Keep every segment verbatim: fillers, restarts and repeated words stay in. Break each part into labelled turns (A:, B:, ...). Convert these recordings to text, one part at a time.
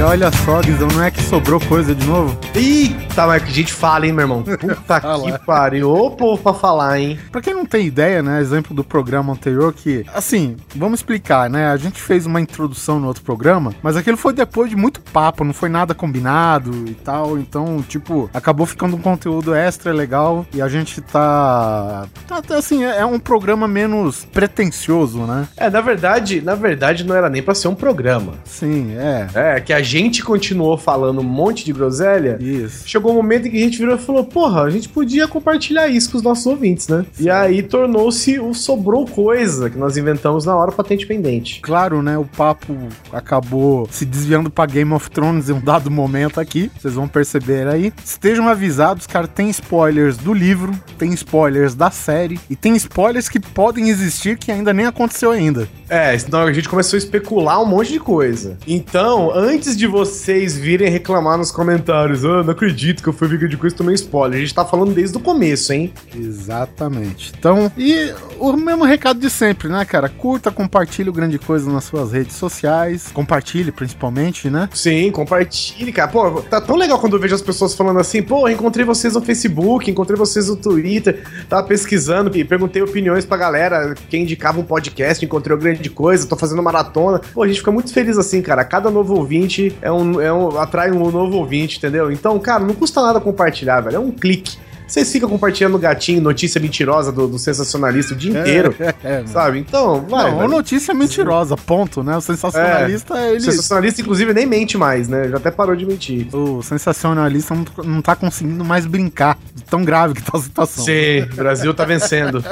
A: olha só, Guizão, não é que sobrou coisa de novo?
B: Eita, mas que a gente fala, hein, meu irmão? Puta que pariu. Ô, povo pra falar, hein?
A: Pra quem não tem ideia, né, exemplo do programa anterior que, assim, vamos explicar, né, a gente fez uma introdução no outro programa, mas aquilo foi depois de muito papo, não foi nada combinado e tal, então, tipo, acabou ficando um conteúdo extra legal e a gente tá, tá assim, é um programa menos pretensioso, né?
B: É, na verdade, na verdade não era nem pra ser um programa.
A: Sim, é.
B: É, que a gente continuou falando um monte de groselha.
A: Isso.
B: Chegou um momento em que a gente virou e falou, porra, a gente podia compartilhar isso com os nossos ouvintes, né? Sim. E aí tornou-se o Sobrou Coisa, que nós inventamos na hora patente pendente.
A: Claro, né, o papo acabou se desviando pra Game of Thrones em um dado momento aqui, vocês vão perceber aí. Estejam avisados, cara, tem spoilers do livro, tem spoilers da série, e tem spoilers que podem existir que ainda nem aconteceu ainda.
B: É, então a gente começou a especular um monte de coisa. Então, antes de vocês virem reclamar nos comentários, ah, não acredito que eu fui vídeo de coisa e tomei spoiler, a gente tá falando desde o começo, hein?
A: Exatamente. Então, e o mesmo recado de sempre, né, cara? Curta, compartilhe o Grande Coisa nas suas redes sociais, compartilhe principalmente, né?
B: Sim, compartilhe, cara. Pô, tá tão legal quando eu vejo as pessoas falando assim, pô, encontrei vocês no Facebook, encontrei vocês no Twitter, tava pesquisando e perguntei opiniões pra galera, quem indicava um podcast, encontrei o Grande Coisa, tô fazendo maratona. Pô, a gente fica muito feliz assim, cara. Cada novo ouvinte é um, é um, atrai um novo ouvinte, entendeu? Então, cara, não custa nada compartilhar, velho. É um clique. Vocês ficam compartilhando gatinho, notícia mentirosa do, do sensacionalista o dia inteiro, é, é, sabe? Então, vai.
A: Não, notícia mentirosa, ponto, né? O sensacionalista,
B: é,
A: ele...
B: O sensacionalista, inclusive, nem mente mais, né? Já até parou de mentir.
A: O sensacionalista não, não tá conseguindo mais brincar de tão grave que tá a situação.
B: Sim, o Brasil tá vencendo.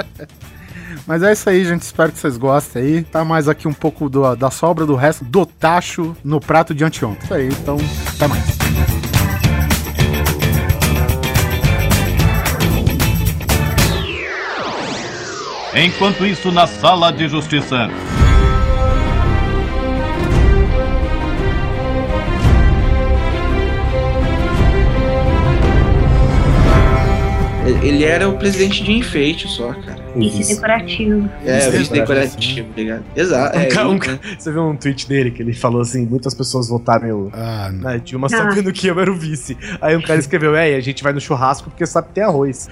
A: Mas é isso aí, gente. Espero que vocês gostem aí. Tá mais aqui um pouco do, da sobra do resto do tacho no prato de anteontem. Isso aí, então, até mais.
C: Enquanto isso, na sala de justiça.
D: Ele era o presidente de enfeite só, cara.
E: Vice decorativo.
D: É, vice decorativo, ligado? Exato.
B: Um
D: é,
B: ca, um
D: ele,
B: ca,
D: né?
B: Você viu um tweet dele que ele falou assim: muitas pessoas votaram eu,
A: ah,
B: na Dilma sabendo que eu era o vice. Aí um cara escreveu: é, a gente vai no churrasco porque sabe que tem arroz.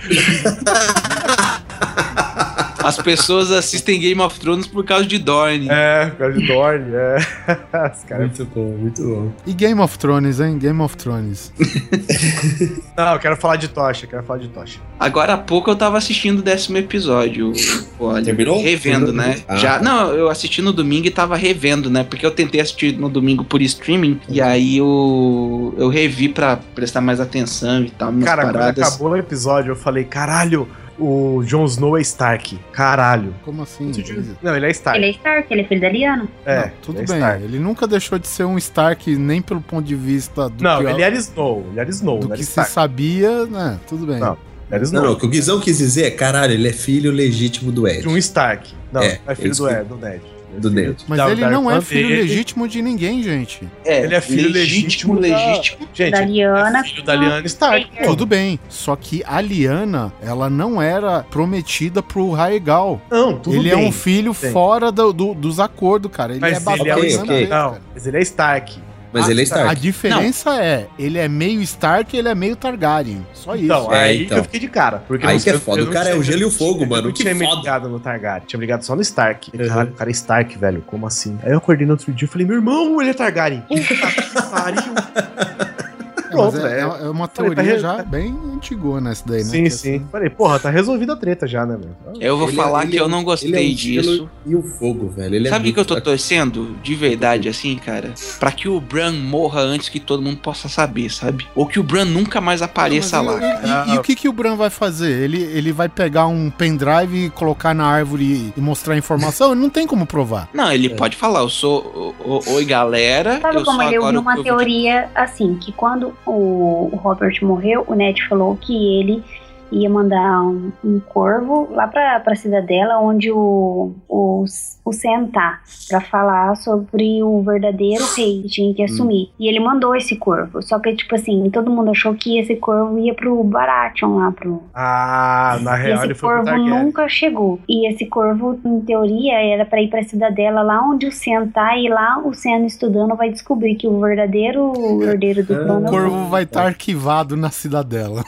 D: As pessoas assistem Game of Thrones por causa de Dorne.
B: É, por causa de Dorne, é. Cara,
F: muito bom, muito bom.
A: E Game of Thrones, hein? Game of Thrones.
B: Não, eu quero falar de Tocha, eu quero falar de Tocha.
D: Agora há pouco eu tava assistindo o décimo episódio. Olha,
F: terminou?
D: Revendo,
F: Terminou?
D: né?
F: Ah.
D: Já, não, eu assisti no domingo e tava revendo, né? Porque eu tentei assistir no domingo por streaming uhum. E aí eu, eu revi pra prestar mais atenção e tal.
B: Cara,
D: paradas.
B: quando acabou o episódio, eu falei, caralho, o Jon Snow é Stark. Caralho.
A: Como assim?
B: Não, ele é Stark.
E: Ele é Stark, ele é filho da Lyanna.
B: É,
A: não, tudo
B: ele é
A: bem.
B: Stark.
A: Ele nunca deixou de ser um Stark, nem pelo ponto de vista do
B: Não,
A: que,
B: ele era Snow. Ele era Snow.
A: do que se
B: Stark.
A: sabia, né? Tudo bem.
B: Não, era Snow.
F: Não, não, o que o Guizão quis dizer é, caralho, ele é filho legítimo do Ed.
B: De um Stark. Não,
F: é,
B: é filho do Ed, do Ned.
F: Do Ned.
A: Mas
B: da,
A: ele
B: da
A: não é filho
B: dele.
A: legítimo de ninguém, gente.
D: É,
B: ele é filho legítimo, legítimo da...
D: legítimo.
B: Gente,
E: da Lyanna.
B: é filho da Lyanna Stark.
E: É.
A: Tudo bem, só que a Lyanna, ela não era prometida pro Raegal.
B: Não, tudo
A: ele
B: bem.
A: é um filho
B: Sim.
A: fora do, do, dos acordos, cara. Ele
B: mas
A: é
B: ele é
F: okay,
B: Stark.
F: okay.
B: Não, mas ele é Stark.
F: Mas
B: ah,
F: ele é Stark.
A: A diferença não. é, ele é meio Stark e ele é meio Targaryen. Só isso.
B: Então,
F: É,
B: aí
F: então.
B: que eu fiquei de cara. Porque
F: Aí
B: não,
F: que é
B: eu,
F: foda.
B: eu
F: O cara
B: tinha,
F: é o gelo e o fogo,
B: eu
F: mano.
B: não
F: Que
B: tinha me
F: foda.
B: ligado no Targaryen. Tinha me ligado só no Stark.
F: Uhum.
B: Caralho, o cara é Stark, velho. Como assim? Aí eu acordei no outro dia e falei, meu irmão, ele é Targaryen. Puta que pariu. Pronto,
A: é, é, é uma teoria
B: falei, tá
A: já
B: re...
A: bem antigona essa daí, né?
B: Sim,
A: que
B: sim.
A: assim...
B: Falei, porra, tá resolvida a treta já, né, meu?
D: Eu vou
F: ele
D: falar
F: é,
D: que
F: é,
D: eu não gostei
F: ele é um
D: disso.
F: E o fogo, velho. Ele
D: Sabe o
F: é
D: que eu tô torcendo? De verdade, assim, cara? Pra que o Bran morra antes que todo mundo possa saber, sabe? Ou que o Bran nunca mais apareça
A: não,
D: lá.
A: E, e, e o que, que o Bran vai fazer? Ele, ele vai pegar um pendrive e colocar na árvore e mostrar a informação? Ele não tem como provar.
D: Não, ele é. pode falar, eu sou... O, o, Oi, galera.
E: Sabe
D: eu
E: como
D: sou
E: ele
D: agora
E: ouviu uma
D: eu...
E: teoria assim, que quando o, o Robert morreu, o Ned falou que ele ia mandar um, um corvo lá pra, pra cidadela onde o, o, o Sam tá, pra falar sobre o verdadeiro rei que tinha que assumir. Hum. E ele mandou esse corvo. Só que, tipo assim, todo mundo achou que esse corvo ia pro Baratheon lá, pro...
B: Ah, na real ele foi pro
E: Targaryen. Esse corvo nunca chegou. E esse corvo, em teoria, era pra ir pra cidadela lá onde o Sam tá, e lá o Sam estudando vai descobrir que o verdadeiro herdeiro do trono...
A: O corvo vai estar tá arquivado na cidadela.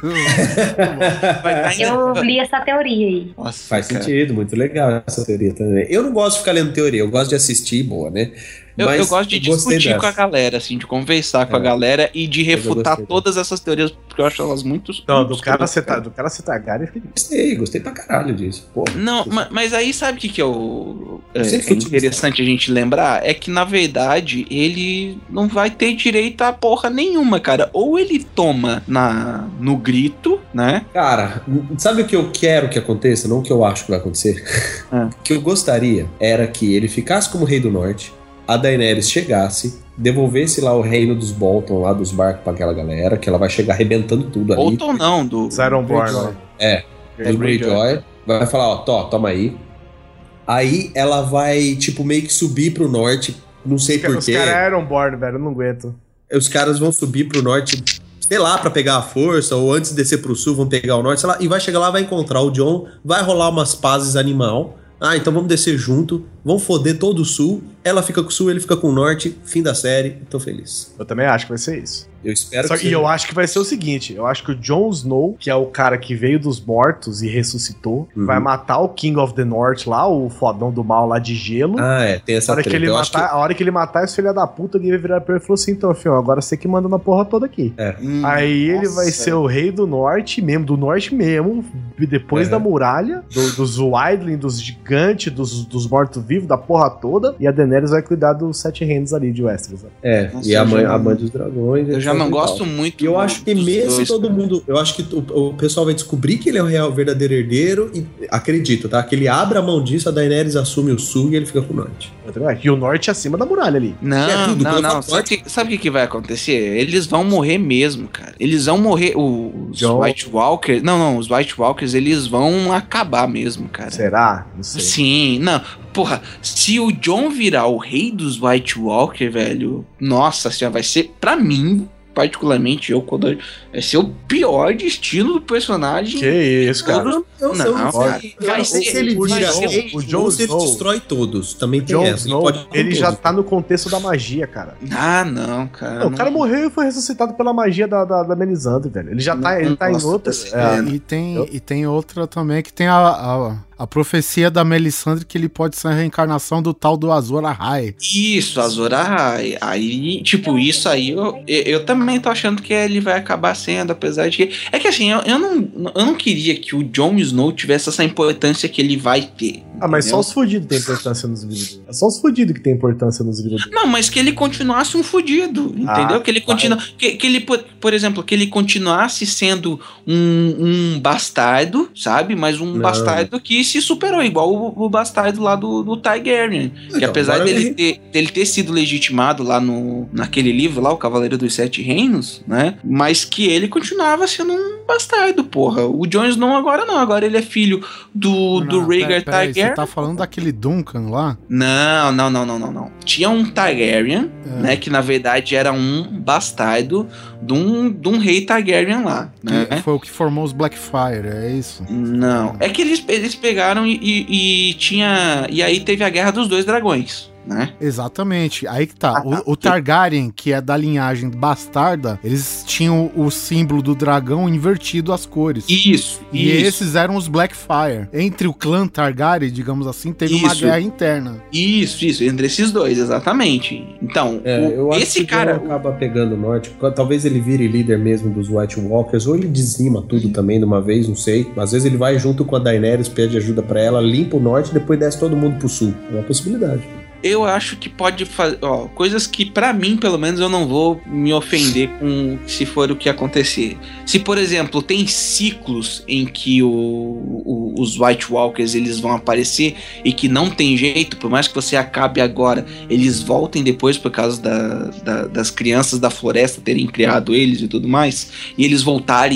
E: Eu li essa teoria aí.
F: Nossa, faz cara. sentido, muito legal essa teoria também. Eu não gosto de ficar lendo teoria, eu gosto de assistir, boa, né?
D: Eu, eu gosto de discutir com a galera, assim, de conversar é. com a galera e de refutar todas essas teorias, porque eu acho elas muito...
B: Não,
D: muito
B: do cara você tá, do cara você tá Targaryen.
F: Gostei, gostei pra caralho disso. Porra,
D: não, mas, mas aí sabe o que, que é o é, é interessante a gente lembrar? É que, na verdade, ele não vai ter direito a porra nenhuma, cara. Ou ele toma na, no grito, né?
F: Cara, sabe o que eu quero que aconteça? Não o que eu acho que vai acontecer. É. O que eu gostaria era que ele ficasse como rei do norte, a Daenerys chegasse, devolvesse lá o reino dos Bolton, lá dos barcos pra aquela galera, que ela vai chegar arrebentando tudo ali.
D: Bolton não, do...
B: Ironborn.
F: É, do Greyjoy. Vai falar, ó, tó, toma aí. Aí ela vai, tipo, meio que subir pro norte, não sei porquê. Os
B: caras Ironborn, velho, eu não aguento.
F: Os caras vão subir pro norte, sei lá, pra pegar a força, ou antes de descer pro sul, vão pegar o norte, sei lá, e vai chegar lá, vai encontrar o Jon, vai rolar umas pazes animal. Ah, então vamos descer junto, vamos foder todo o sul, ela fica com o sul, ele fica com o norte, fim da série, tô feliz.
B: Eu também acho que vai ser isso.
F: Eu espero
B: Só,
F: que
B: E seja. eu acho que vai ser o seguinte, eu acho que o Jon Snow, que é o cara que veio dos mortos e ressuscitou, uhum. vai matar o King of the North lá, o fodão do mal lá de gelo.
F: Ah, é, tem essa
B: a hora
F: treta.
B: Que ele matar, que... A hora que ele matar esse filho da puta, alguém vai virar pra ele e falou assim, então, filho, agora você que manda na porra toda aqui. É. Hum, Aí ele nossa, vai é. ser o rei do norte mesmo, do norte mesmo, depois é. da muralha, do, dos Wildling, dos gigantes, dos, dos mortos-vivos, da porra toda, e a Daenerys vai cuidar dos sete reinos ali de Westeros. Né?
F: É, nossa, e a mãe, a mãe dos dragões...
D: Eu já não gosto muito.
F: E eu acho que mesmo dois, todo cara. mundo, eu acho que o, o pessoal vai descobrir que ele é o real verdadeiro herdeiro e acredito, tá? Que ele abre a mão disso, a Daenerys assume o sul e ele fica com o norte.
B: E o norte acima da muralha ali.
D: Não, é tudo, não, não. Sabe o que, sabe que, que vai acontecer? Eles vão morrer mesmo, cara. Eles vão morrer. Os John. White Walkers. Não, não, os White Walkers, eles vão acabar mesmo, cara.
B: Será? Não sei.
D: Sim, não. Porra, se o Jon virar o rei dos White Walkers, velho, nossa senhora, vai ser, pra mim, particularmente, eu, quando vai ser o pior destino do personagem.
B: Que isso, cara.
F: Eu, eu,
D: não,
F: eu não
D: cara.
F: sei. Vai ser, se ele vira
B: o, o Jon
F: Snow, ele destrói todos. Também tem
B: Jon
F: essa.
B: Snow, ele, ele já tá no contexto da magia, cara.
D: Ah, não, cara.
B: Não, não. O cara morreu e foi ressuscitado pela magia da, da, da Melisandre, velho. Ele já tá, ele tá em outra.
A: É, e, tem, e tem outra também que tem a... a... A profecia da Melisandre que ele pode ser a reencarnação do tal do Azor Ahai.
D: Isso, Azor Ahai. Aí, tipo, isso aí eu, eu, eu também tô achando que ele vai acabar sendo, apesar de que... É que assim, eu, eu, não, eu não queria que o Jon Snow tivesse essa importância que ele vai ter.
B: Ah, mas entendeu? Só os fudidos têm importância nos livros. É só os fudidos que tem importância nos livros.
D: Não, mas que ele continuasse um fudido, entendeu? Ah, que ele continua, que, que ele, por, por exemplo, que ele continuasse sendo um, um bastardo, sabe? Mas um não. bastardo que se superou, igual o, o bastardo lá do, do Targaryen. Então, que apesar dele, ele... ter, dele ter sido legitimado lá no, naquele livro lá, o Cavaleiro dos Sete Reinos, né? Mas que ele continuava sendo um bastardo, porra. O Jon Snow agora não, agora ele é filho do, não, do Rhaegar Targaryen.
A: Você tá falando daquele Duncan lá?
D: Não, não, não, não, não, não. Tinha um Targaryen, é. né, que na verdade era um bastardo de um, de um rei Targaryen lá, né?
A: Foi o que formou os Blackfyre, é isso?
D: Não, é que eles, eles pegaram e, e, e tinha... E aí teve a Guerra dos Dois Dragões. Né?
A: Exatamente, aí que tá. O, o Targaryen, que é da linhagem bastarda, eles tinham o símbolo do dragão invertido as cores.
D: Isso.
A: E
D: isso.
A: esses eram os Blackfyre. Entre o clã Targaryen, digamos assim, teve isso. uma guerra interna.
D: Isso, isso, entre esses dois, exatamente. Então,
F: é,
D: o,
F: eu acho
D: esse
F: que
D: cara
F: acaba pegando o norte. Talvez ele vire líder mesmo dos White Walkers, ou ele dizima tudo hum. também de uma vez, não sei. Às vezes ele vai junto com a Daenerys, pede ajuda pra ela, limpa o norte e depois desce todo mundo pro sul. É uma possibilidade.
D: Eu acho que pode fazer, ó, coisas que pra mim, pelo menos, eu não vou me ofender com se for o que acontecer. Se, por exemplo, tem ciclos em que o, o, os White Walkers eles vão aparecer e que não tem jeito, por mais que você acabe agora, eles voltem depois por causa da, da, das crianças da floresta terem criado eles e tudo mais, e eles voltarem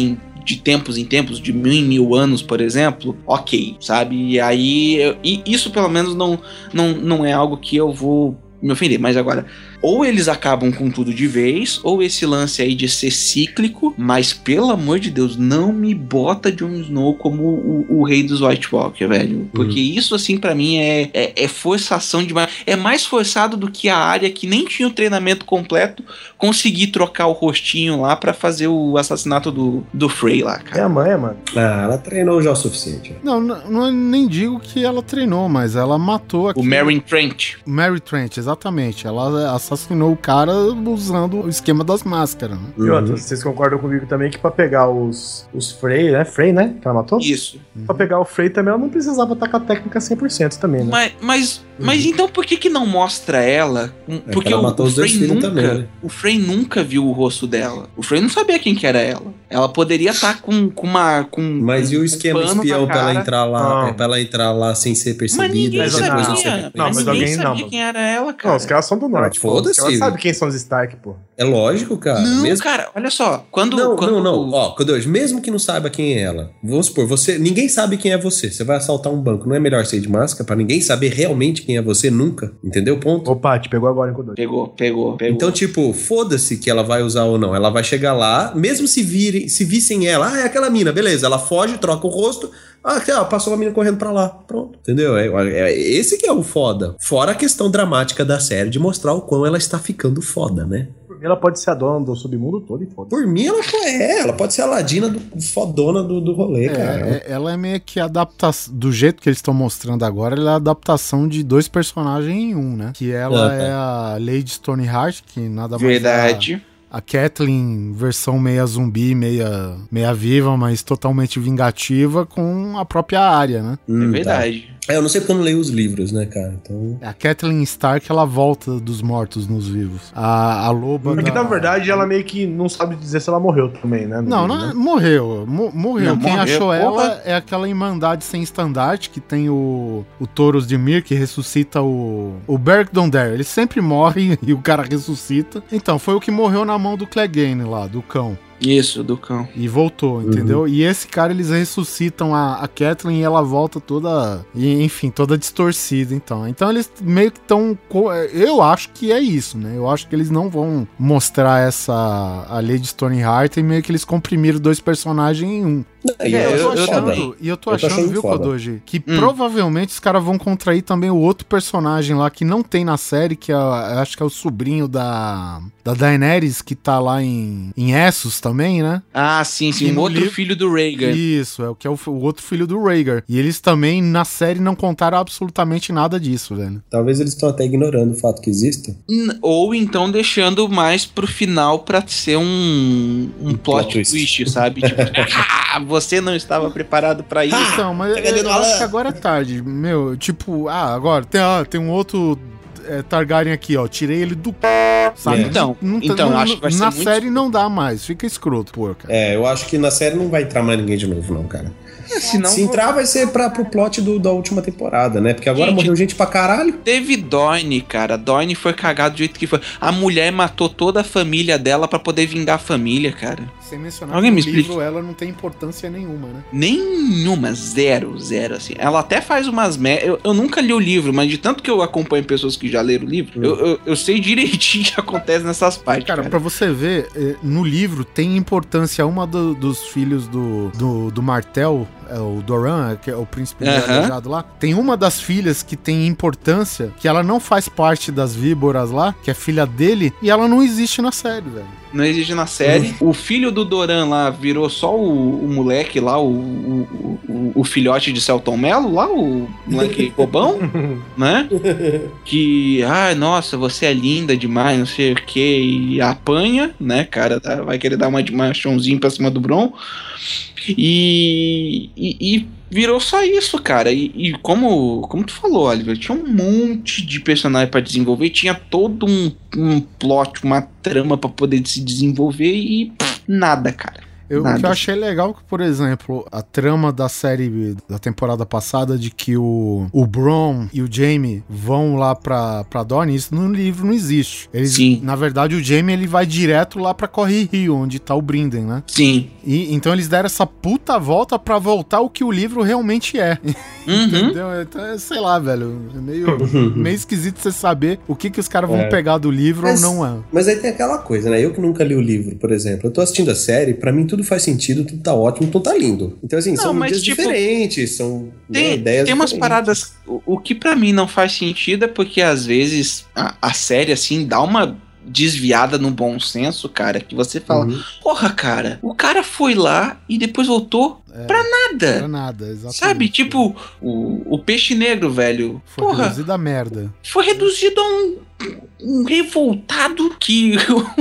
D: de tempos em tempos, de mil em mil anos, por exemplo, ok, sabe? E aí, eu, e isso pelo menos não, não, não é algo que eu vou me ofender, mas agora, ou eles acabam com tudo de vez, ou esse lance aí de ser cíclico, mas pelo amor de Deus, não me bota Jon Snow como o, o rei dos White Walker, velho, porque uhum. isso assim pra mim é, é, é forçação demais, é mais forçado do que a Arya, que nem tinha o treinamento completo, conseguir trocar o rostinho lá pra fazer o assassinato do, do Frey lá, cara.
B: É a mãe, mano.
F: Ah, ela treinou já o suficiente.
A: Não, não, não nem digo que ela treinou, mas ela matou aqui.
D: O Meryn Trant.
A: Meryn Trant, exatamente. Ela assassinou o cara usando o esquema das máscaras, né?
B: E outra, vocês concordam comigo também que pra pegar os, os Frey, né? Frey, né? Que ela matou?
D: Isso.
B: Uhum. Pra pegar o Frey também, ela não precisava estar com a técnica cem por cento também, né?
D: Mas, mas,
B: uhum.
D: mas então por que que não mostra ela? Porque
F: é ela
D: o, o Frey nunca,
F: também, né?
D: o Frey nunca viu o rosto dela. O Frey não sabia quem que era ela. Ela poderia estar com, com uma... Com,
F: mas
D: com
F: e o esquema
D: um
F: espião pra ela entrar lá,
B: ah.
F: é, pra ela entrar lá sem ser percebida?
D: Mas ninguém sabia.
F: Não,
D: ser...
B: não, mas,
D: mas
B: alguém
D: ninguém sabia
B: não,
D: quem era ela, cara.
B: Não, os caras são do norte.
F: Foda-se.
B: Ela sabe quem são os Stark, pô.
F: É lógico, cara.
D: Não,
F: mesmo...
D: cara, olha só. Quando,
F: não,
D: quando...
F: não, não. Ó, Codorz, mesmo que não saiba quem é ela, vamos supor, você, ninguém sabe quem é você. Você vai assaltar um banco. Não é melhor ser de máscara pra ninguém saber realmente quem é você nunca? Entendeu? Ponto.
B: Opa, te pegou agora, hein, Codorz?
D: Pegou, pegou, pegou.
F: Então, tipo, foda-se que ela vai usar ou não. Ela vai chegar lá, mesmo se virem, se vissem ela, ah, é aquela mina, beleza. Ela foge, troca o rosto. Ah, ó, passou uma mina correndo pra lá. Pronto. Entendeu? É, é, esse que é o foda. Fora a questão dramática da série de mostrar o quão ela está ficando foda, né?
B: Por mim, ela pode ser a dona do submundo todo e foda.
F: Por mim, ela é. Ela pode ser a Ladina do, fodona do, do rolê,
A: é,
F: cara.
A: É, ela é meio que adaptação. Do jeito que eles estão mostrando agora, ela é a adaptação de dois personagens em um, né? Que ela ah, é a Lady Stoneheart, que nada mais.
D: Verdade.
A: É a Catelyn, versão meia zumbi, meia, meia viva, mas totalmente vingativa, com a própria Arya, né?
D: Hum, é verdade.
F: Tá. É, eu não sei porque eu não leio os livros, né, cara? Então...
A: A Catelyn Stark, ela volta dos mortos nos vivos. A, a loba
B: Porque,
A: da...
B: na verdade, ela meio que não sabe dizer se ela morreu também, né?
A: Não,
B: livro,
A: não,
B: né?
A: morreu. Mo morreu.
D: Não,
A: Quem
D: morreu,
A: achou
D: porra.
A: ela é aquela Irmandade Sem Estandarte, que tem o, o Taurus de Mir, que ressuscita o, o Beric Dondarrion. Ele sempre morre e o cara ressuscita. Então, foi o que morreu na mão do Clegane lá, do cão.
D: Isso, do cão.
A: E voltou, entendeu? Uhum. E esse cara, eles ressuscitam a, a Catelyn e ela volta toda, e, enfim, toda distorcida, então. Então eles meio que estão... Eu acho que é isso, né? Eu acho que eles não vão mostrar essa... a Lady Stoneheart e meio que eles comprimiram dois personagens em um.
F: É,
A: e, eu
F: eu,
A: tô
F: eu
A: achando,
F: também.
A: e eu tô
F: eu tô
A: achando,
F: achando
A: viu,
F: foda.
A: Kodoji, que
D: Hum.
A: provavelmente os caras vão contrair também o outro personagem lá que não tem na série, que é, eu acho que é o sobrinho da, da Daenerys, que tá lá em, em Essos também, né?
D: Ah, sim, sim.
A: E
D: Um
A: no
D: outro
A: livro-
D: filho do Rhaegar.
A: Isso, é o que é o, o outro filho do Rhaegar. E eles também, na série, não contaram absolutamente nada disso, velho.
F: Talvez eles estão até ignorando o fato que exista.
D: N- Ou então deixando mais pro final pra ser um, um, plot,
F: plot twist.
D: twist, sabe? Tipo, ah, você não estava preparado pra isso.
A: Então, mas
F: Pega
A: eu,
F: dedo
A: eu
F: no
A: acho
F: Alan.
A: que agora é tarde. Meu, tipo, ah, agora tem, ah, tem um outro é, Targaryen aqui, ó. Tirei ele do c... sabe?
F: É.
D: Então,
A: Não tá-
D: então
A: não-
D: acho que vai ser
A: na
D: muito
A: série não dá mais. Fica escroto, pô, cara.
F: É, eu acho que na série não vai entrar mais ninguém de novo, não, cara.
D: Senão,
F: Se entrar, vai ser pra, pro plot do, da última temporada, né? Porque agora
D: Gente,
F: morreu gente pra caralho.
D: teve Dorne, cara. Dorne foi cagado do jeito que foi. A mulher matou toda a família dela pra poder vingar a família, cara.
A: Sem mencionar
D: Alguém
A: que
D: me
A: no
D: explique.
A: livro ela não tem importância nenhuma, né?
D: Nenhuma, zero, zero, assim. Ela até faz umas... Me... Eu, eu nunca li o livro, mas de tanto que eu acompanho pessoas que já leram o livro, eu, eu, eu sei direitinho o que acontece nessas partes,
A: Cara,
D: cara.
A: pra você ver, eh, no livro tem importância uma do- dos filhos do, do, do Martel, é o Doran, que é o príncipe
D: Aham.
A: aleijado lá. Tem uma das filhas que tem importância, que ela não faz parte das víboras lá, que é filha dele, e ela não existe na série, velho.
D: Não existe na série. O filho do Doran lá virou só o, o moleque lá, o, o, o, o filhote de Celton Mello lá, o moleque bobão, né? Que, ai, nossa, você é linda demais, não sei o que, e apanha, né, cara? Tá- Vai querer dar uma de machãozinho pra cima do Bron. E, e, e virou só isso, cara. E, e como, como tu falou, Oliver, tinha um monte de personagem pra desenvolver, tinha todo um, um plot, uma trama pra poder se desenvolver e pff, nada, cara.
A: Eu, o
D: Nada.
A: que eu achei legal, que, por exemplo, a trama da série da temporada passada de que o, o Bron e o Jaime vão lá pra, pra Dorne, isso no livro não existe. Eles,
D: Sim.
A: Na verdade, o Jaime ele vai direto lá pra Corre Rio, onde tá o Brinden, né?
D: Sim.
A: E, então eles deram essa puta volta pra voltar o que o livro realmente é.
D: Uhum.
A: Entendeu? Então, sei lá, velho. É meio, meio esquisito você saber o que, que os caras vão
F: É.
A: pegar do livro
F: Mas-
A: ou não é.
F: Mas aí tem aquela coisa, né? Eu que nunca li o livro, por exemplo, eu tô assistindo a série, pra mim tudo faz sentido, tudo tá ótimo, tudo tá lindo. Então, assim,
D: Não,
F: são
D: mas,
F: mídias
D: tipo,
F: diferentes, são né,
D: Tem,
F: ideias
D: tem umas
F: diferentes.
D: paradas. O, o que pra mim não faz sentido é porque às vezes a, a série, assim, dá uma desviada no bom senso, cara, que você fala,
F: Uhum.
D: porra, cara, o cara foi lá e depois voltou
A: É,
D: pra
A: pra
D: nada.
A: nada, exatamente.
D: Sabe? Tipo, o, o peixe negro, velho.
A: Foi
D: porra,
A: reduzido a merda.
D: foi reduzido a um, um revoltado que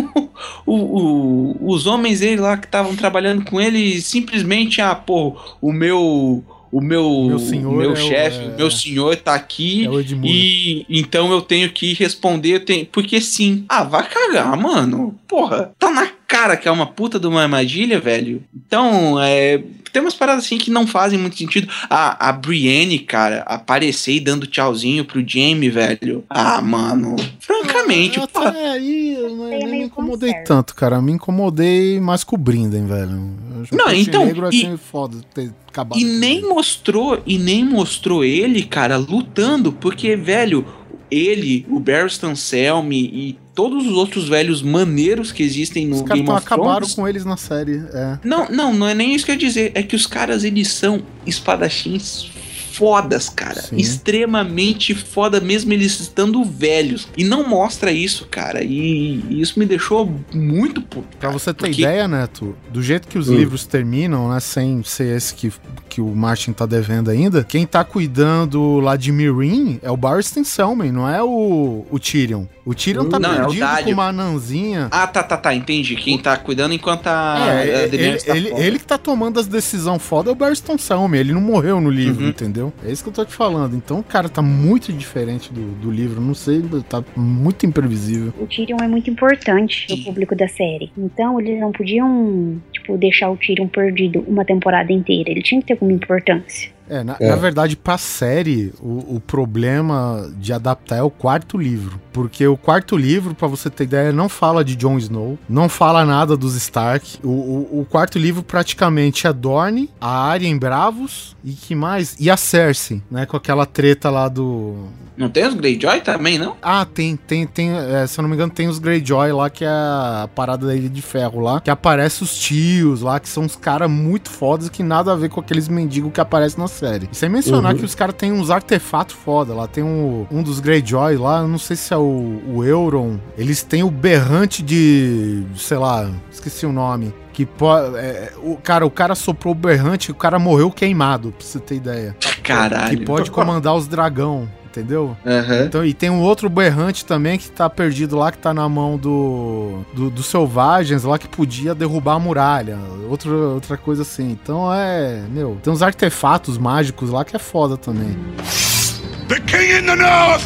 D: o, o- os homens dele lá que estavam trabalhando com ele simplesmente, ah, pô, o meu. O meu,
A: Meu senhor
D: o meu
A: é o-
D: chefe,
A: é-
D: o meu senhor tá aqui
A: É o Edmund.
D: e então eu tenho que responder, eu tenho- porque sim. Ah, vai cagar, mano. Porra, tá na cara que é uma puta de uma armadilha, velho. Então, é, tem umas paradas assim que não fazem muito sentido. A, a Brienne, cara, aparecer e dando tchauzinho pro Jaime, velho. Ah, mano. Francamente,
A: Ah,
D: porra.
A: até aí eu não,
E: Aí é
A: nem me
E: meio
A: incomodei
E: fanservice.
A: tanto, cara. Me incomodei mais com o Brinden, velho. Eu
D: Não,
A: Peixe
D: então,
A: Negro, eu
D: e-
A: achei foda ter acabado.
D: E
A: com
D: nem
A: ele.
D: mostrou, e nem mostrou ele, cara, lutando, porque, velho, ele, o Barristan Selmy e todos os outros velhos maneiros que existem no
A: Os caras
D: Game
A: tão
D: of
A: acabaram
D: Thrones.
A: com eles na série. É.
D: Não, não, não é nem isso que eu ia dizer, é que os caras, eles são espadachins fodas, cara.
A: Sim.
D: Extremamente foda, mesmo eles estando velhos. E não mostra isso, cara. E, e isso me deixou muito puto.
A: Pra
D: cara,
A: você ter
D: porque-
A: ideia, Neto, do jeito que os
F: Hum.
A: livros terminam, né, sem ser esse que, que o Martin tá devendo ainda, quem tá cuidando lá de Meereen é o Barristan Selmy, não é o, o Tyrion. O Tyrion tá
D: Não, é o
A: perdido
D: Dário.
A: com uma anãzinha.
D: Ah, tá, tá, tá, entendi. Quem tá cuidando enquanto a,
A: É,
D: a
A: ele,
D: Daenerys tá
A: ele,
D: fora.
A: ele que tá tomando as decisões foda é o Barristan Selmy, ele não morreu no livro,
D: Uhum.
A: entendeu? É isso que eu tô te falando. Então, cara, tá muito diferente do, do livro, não sei, tá muito imprevisível.
E: O Tyrion é muito importante pro público da série. Então, eles não podiam, tipo, deixar o Tyrion perdido uma temporada inteira. Ele tinha que ter alguma importância.
A: É, na,
F: É.
A: na verdade, pra série, o, o problema de adaptar é o quarto livro. Porque o quarto livro, pra você ter ideia, não fala de Jon Snow, não fala nada dos Stark. O, o, o quarto livro praticamente é Dorne, a Arya em Bravos e que mais? E a Cersei, né? Com aquela treta lá do...
D: Não tem os Greyjoy também, não?
A: Ah, tem, tem, tem, é, se eu não me engano, tem os Greyjoy lá, que é a parada da Ilha de Ferro lá, que aparece os tios lá, que são uns caras muito fodas que nada a ver com aqueles mendigos que aparecem na série. E sem mencionar
F: Uhum.
A: que os caras têm uns artefatos foda lá, tem um, um dos Greyjoy lá, eu não sei se é o, o Euron, eles têm o berrante de, sei lá, esqueci o nome. Que pode. É, o, cara, o cara soprou o berrante e o cara morreu queimado, pra você ter ideia.
D: Caralho.
A: Que pode comandar os dragão, entendeu?
D: Aham.
A: Então, e tem um outro berrante também que tá perdido lá, que tá na mão do, do dos selvagens lá, que podia derrubar a muralha. Outra, outra coisa assim. Então é, meu, tem uns artefatos mágicos lá que é foda também.
G: The king in the north!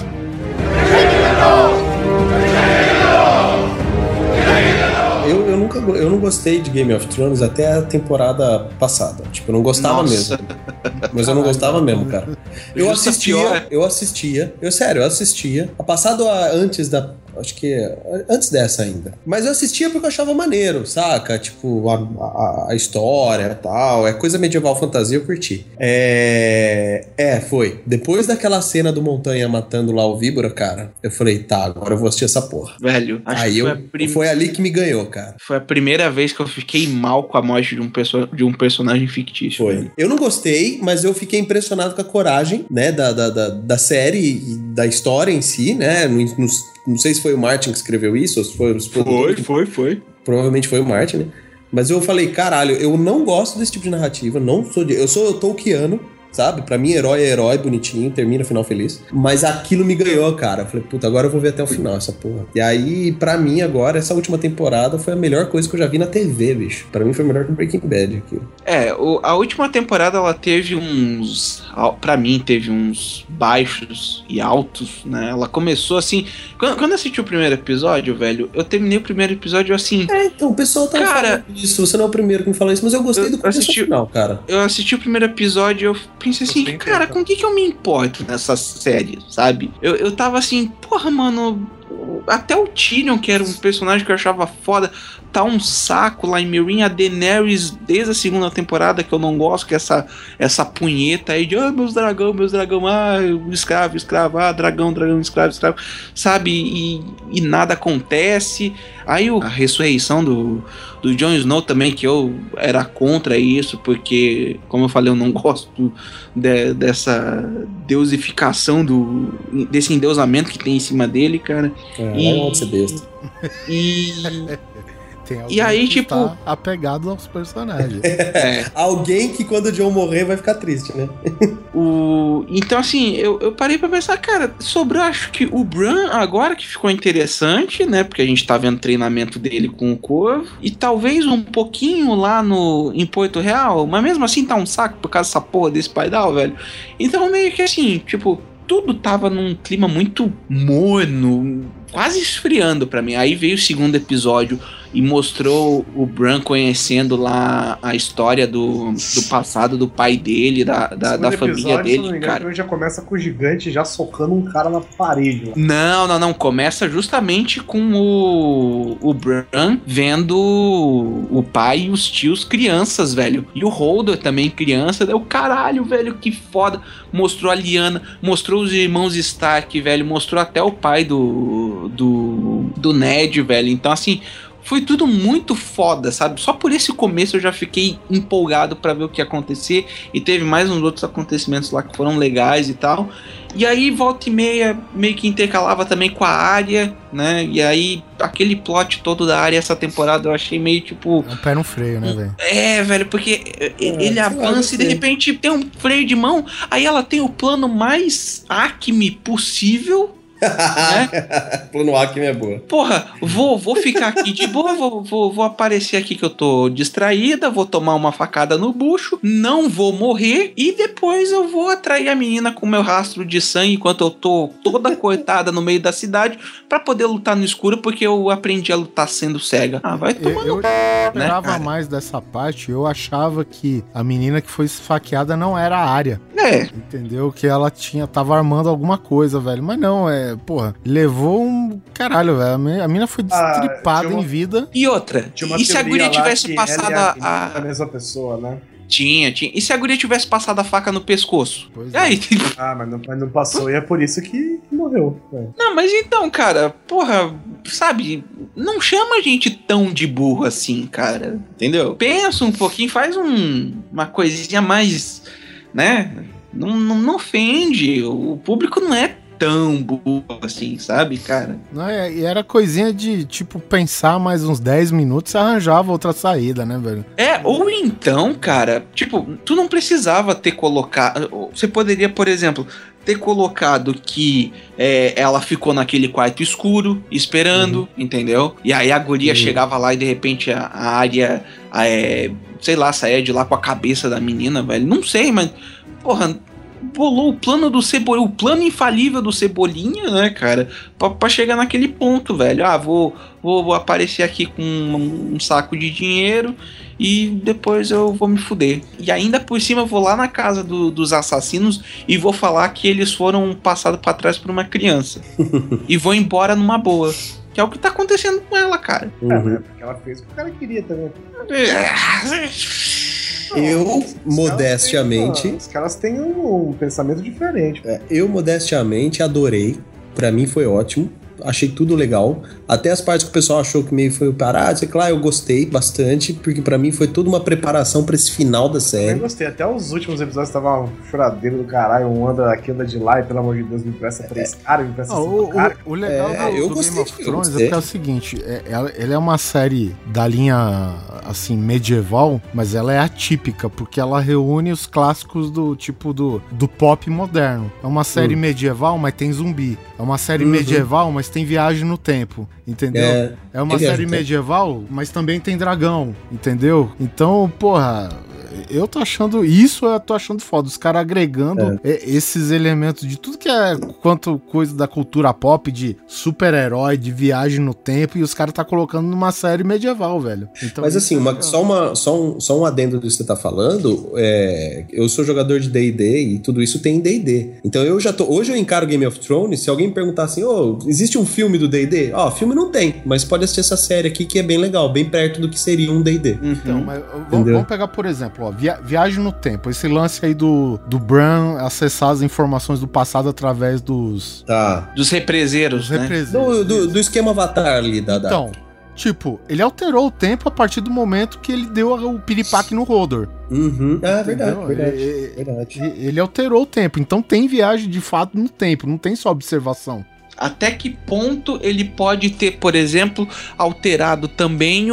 F: Eu, eu nunca go- eu não gostei de Game of Thrones até a temporada passada. Tipo, eu não gostava
D: Nossa.
F: mesmo. Mas eu não gostava mesmo, cara. Eu
D: Justa
F: assistia,
D: pior.
F: eu assistia. Eu, sério, eu assistia. A passado a- antes da. Acho que. Antes dessa ainda. Mas eu assistia porque eu achava maneiro, saca? Tipo, a, a, a história e tal. É coisa medieval fantasia, eu curti. É. É, foi. Depois daquela cena do Montanha matando lá o Víbora, cara, eu falei, tá, agora eu vou assistir essa porra.
D: Velho, acho
F: Aí
D: que foi,
F: eu,
D: a prim-
F: foi ali que me ganhou, cara.
D: foi a primeira vez que eu fiquei mal com a morte de um, perso- de um personagem fictício.
F: Foi.
D: velho.
F: Eu não gostei, mas eu fiquei impressionado com a coragem, né, da, da, da, da série e da história em si, né? Não, não, não sei se foi o Martin que escreveu isso, ou se foi os produtores.
D: foi, foi.
F: Provavelmente foi o Martin, né? Mas eu falei, caralho, eu não gosto desse tipo de narrativa, não sou de, eu sou tolkiano, sabe? Pra mim, herói é herói, bonitinho, termina final feliz. Mas aquilo me ganhou, cara. Eu falei, puta, agora eu vou ver até o final essa porra. E aí, pra mim, agora, essa última temporada foi a melhor coisa que eu já vi na T V, bicho. Pra mim foi melhor que Breaking Bad aquilo.
D: É, o, a última temporada ela teve uns... Pra mim, teve uns baixos e altos, né? Ela começou assim... Quando, quando eu assisti o primeiro episódio, velho, eu terminei o primeiro episódio assim...
F: É, então, o pessoal tá
D: cara,
F: falando isso. Você não é o primeiro que me fala isso, mas eu gostei
D: eu
F: do começo
D: assisti,
F: final, cara.
D: Eu assisti o primeiro episódio e eu pensei assim, cara, com o que que eu me importo nessa série, sabe? Eu, eu tava assim, porra, mano... Até o Tyrion, que era um personagem que eu achava foda, tá um saco lá em Meereen. A Daenerys, desde a segunda temporada, que eu não gosto, que é essa, essa punheta aí de ah, meus dragão, meus dragão, ah, escravo, escravo, ah, dragão, dragão, escravo, escravo, sabe? E, e nada acontece. Aí o, a ressurreição do, do Jon Snow também, que eu era contra isso, porque, como eu falei, eu não gosto de, dessa deusificação, do, desse endeusamento que tem em cima dele, cara.
F: É,
D: e,
F: não ser besta.
D: E...
A: Tem
D: e aí,
A: que
D: tipo...
A: tá apegado aos personagens.
F: É. Alguém que quando o Jon morrer vai ficar triste, né?
D: o... Então, assim, eu, eu parei pra pensar, cara, sobrou, acho que o Bran agora que ficou interessante, né? Porque a gente tá vendo o treinamento dele com o Corvo. E talvez um pouquinho lá no em Porto Real, mas mesmo assim tá um saco por causa dessa porra desse paidal, velho. Então, meio que assim, tipo... Tudo tava num clima muito morno, quase esfriando pra mim. Aí veio o segundo episódio e mostrou o Bran conhecendo lá a história do, do passado do pai dele, da, da, da família episódio, dele, se não me engano, cara.
B: Já começa com o gigante já socando um cara na parede. Lá.
D: Não, não, não. Começa justamente com o, o Bran vendo o pai e os tios crianças, velho. E o Hodor também criança. Daí o caralho, velho, que foda. Mostrou a Lyanna, mostrou os irmãos Stark, velho. Mostrou até o pai do, do, do Ned, velho. Então, assim... Foi tudo muito foda, sabe? Só por esse começo eu já fiquei empolgado pra ver o que ia acontecer. E teve mais uns outros acontecimentos lá que foram legais e tal. E aí, volta e meia, meio que intercalava também com a Arya, né? E aí, aquele plot todo da Arya essa temporada eu achei meio tipo...
A: É um pé no freio, né, velho?
D: É, velho, porque é, ele avança e de repente tem um freio de mão. Aí ela tem o plano mais acme possível...
F: Né? Plano Acme é boa.
D: Porra, vou, vou ficar aqui de boa, vou, vou, vou aparecer aqui que eu tô distraída, vou tomar uma facada no bucho, não vou morrer e depois eu vou atrair a menina com meu rastro de sangue enquanto eu tô toda cortada no meio da cidade pra poder lutar no escuro porque eu aprendi a lutar sendo cega. Ah, vai tomar
A: Eu, eu
D: né,
A: esperava
D: cara?
A: mais dessa parte, eu achava que a menina que foi esfaqueada não era a Arya.
D: É.
A: Entendeu? Que ela tinha, tava armando alguma coisa, velho. Mas não, é, porra, levou um caralho, velho. A mina foi destripada ah, uma... em vida.
D: E outra, e se a guria tivesse passado a, a...
B: a mesma pessoa, né?
D: Tinha, tinha. E se a guria tivesse passado a faca no pescoço?
A: Pois
D: e aí?
A: É.
B: Ah, mas não, mas não passou e é por isso que morreu. É.
D: Não, mas então, cara, porra, sabe, não chama a gente tão de burro assim, cara, entendeu? Pensa um pouquinho, faz um, uma coisinha mais, né? Não, não, não ofende, o público não é tão burro assim, sabe, cara?
A: Não, e era coisinha de, tipo, pensar mais uns dez minutos e arranjava outra saída, né, velho?
D: É, ou então, cara, tipo, tu não precisava ter colocado... Você poderia, por exemplo, ter colocado que é, ela ficou naquele quarto escuro, esperando, uhum. entendeu? E aí a guria uhum. chegava lá e de repente a, a Arya, a, é, sei lá, saía de lá com a cabeça da menina, velho. Não sei, mas, porra... bolou o plano do Cebolinha, o plano infalível do Cebolinha, né, cara, pra, pra chegar naquele ponto, velho. Ah, vou, vou, vou aparecer aqui com um, um saco de dinheiro e depois eu vou me fuder. E ainda por cima eu vou lá na casa do, dos assassinos e vou falar que eles foram passados pra trás por uma criança. E vou embora numa boa. Que é o que tá acontecendo com ela, cara.
B: Uhum. É, né, porque ela fez o que o cara queria também.
F: Eu,
B: os
F: modestiamente...
B: Têm, os caras têm um, um pensamento diferente.
F: É, eu, modestiamente, adorei. Pra mim foi ótimo. Achei tudo legal. Até as partes que o pessoal achou que meio foi parado, sei lá, eu gostei bastante, porque pra mim foi toda uma preparação pra esse final da série.
B: Eu gostei. Até os últimos episódios tava um choradeiro do caralho, um anda aqui, anda de lá, e pelo amor de Deus, me empresta três é. caras, me empresta
A: ah,
B: cinco caras.
A: O, o legal
F: é,
A: do,
F: eu
A: do
F: gostei,
A: Game of Thrones
F: gostei.
A: é, é o seguinte, é, ela, ele é uma série da linha assim, medieval, mas ela é atípica, porque ela reúne os clássicos do tipo do, do pop moderno. É uma série uhum. medieval, mas tem zumbi. É uma série uhum. medieval, mas tem viagem no tempo, entendeu? É, é uma série medieval, mas também tem dragão, entendeu? Então, porra... Eu tô achando isso, eu tô achando foda. Os caras agregando é. esses elementos de tudo que é quanto coisa da cultura pop, de super-herói, de viagem no tempo, e os caras tá colocando numa série medieval, velho. Então,
F: mas assim, uma, só, uma, só, um, só um adendo do que você tá falando, é, eu sou jogador de D e D e tudo isso tem em D e D. Então eu já tô. Hoje eu encaro Game of Thrones, se alguém me perguntar assim, ô, oh, existe um filme do D e D? Ó, oh, filme não tem, mas pode assistir essa série aqui que é bem legal, bem perto do que seria um D e D.
A: Então, mas vamos, vamos pegar, por exemplo, ó, via, viagem no tempo. Esse lance aí do, do Bran acessar as informações do passado através dos...
D: Tá. Dos represeiros,
A: dos
D: né?
A: represeiros.
F: Do, do, do esquema Avatar ali. Da,
A: então, da... tipo, ele alterou o tempo a partir do momento que ele deu o piripaque no Hodor.
F: Uhum. Ah, verdade, verdade,
A: ele,
F: verdade.
A: Ele alterou o tempo. Então tem viagem de fato no tempo, não tem só observação.
D: Até que ponto ele pode ter, por exemplo, alterado também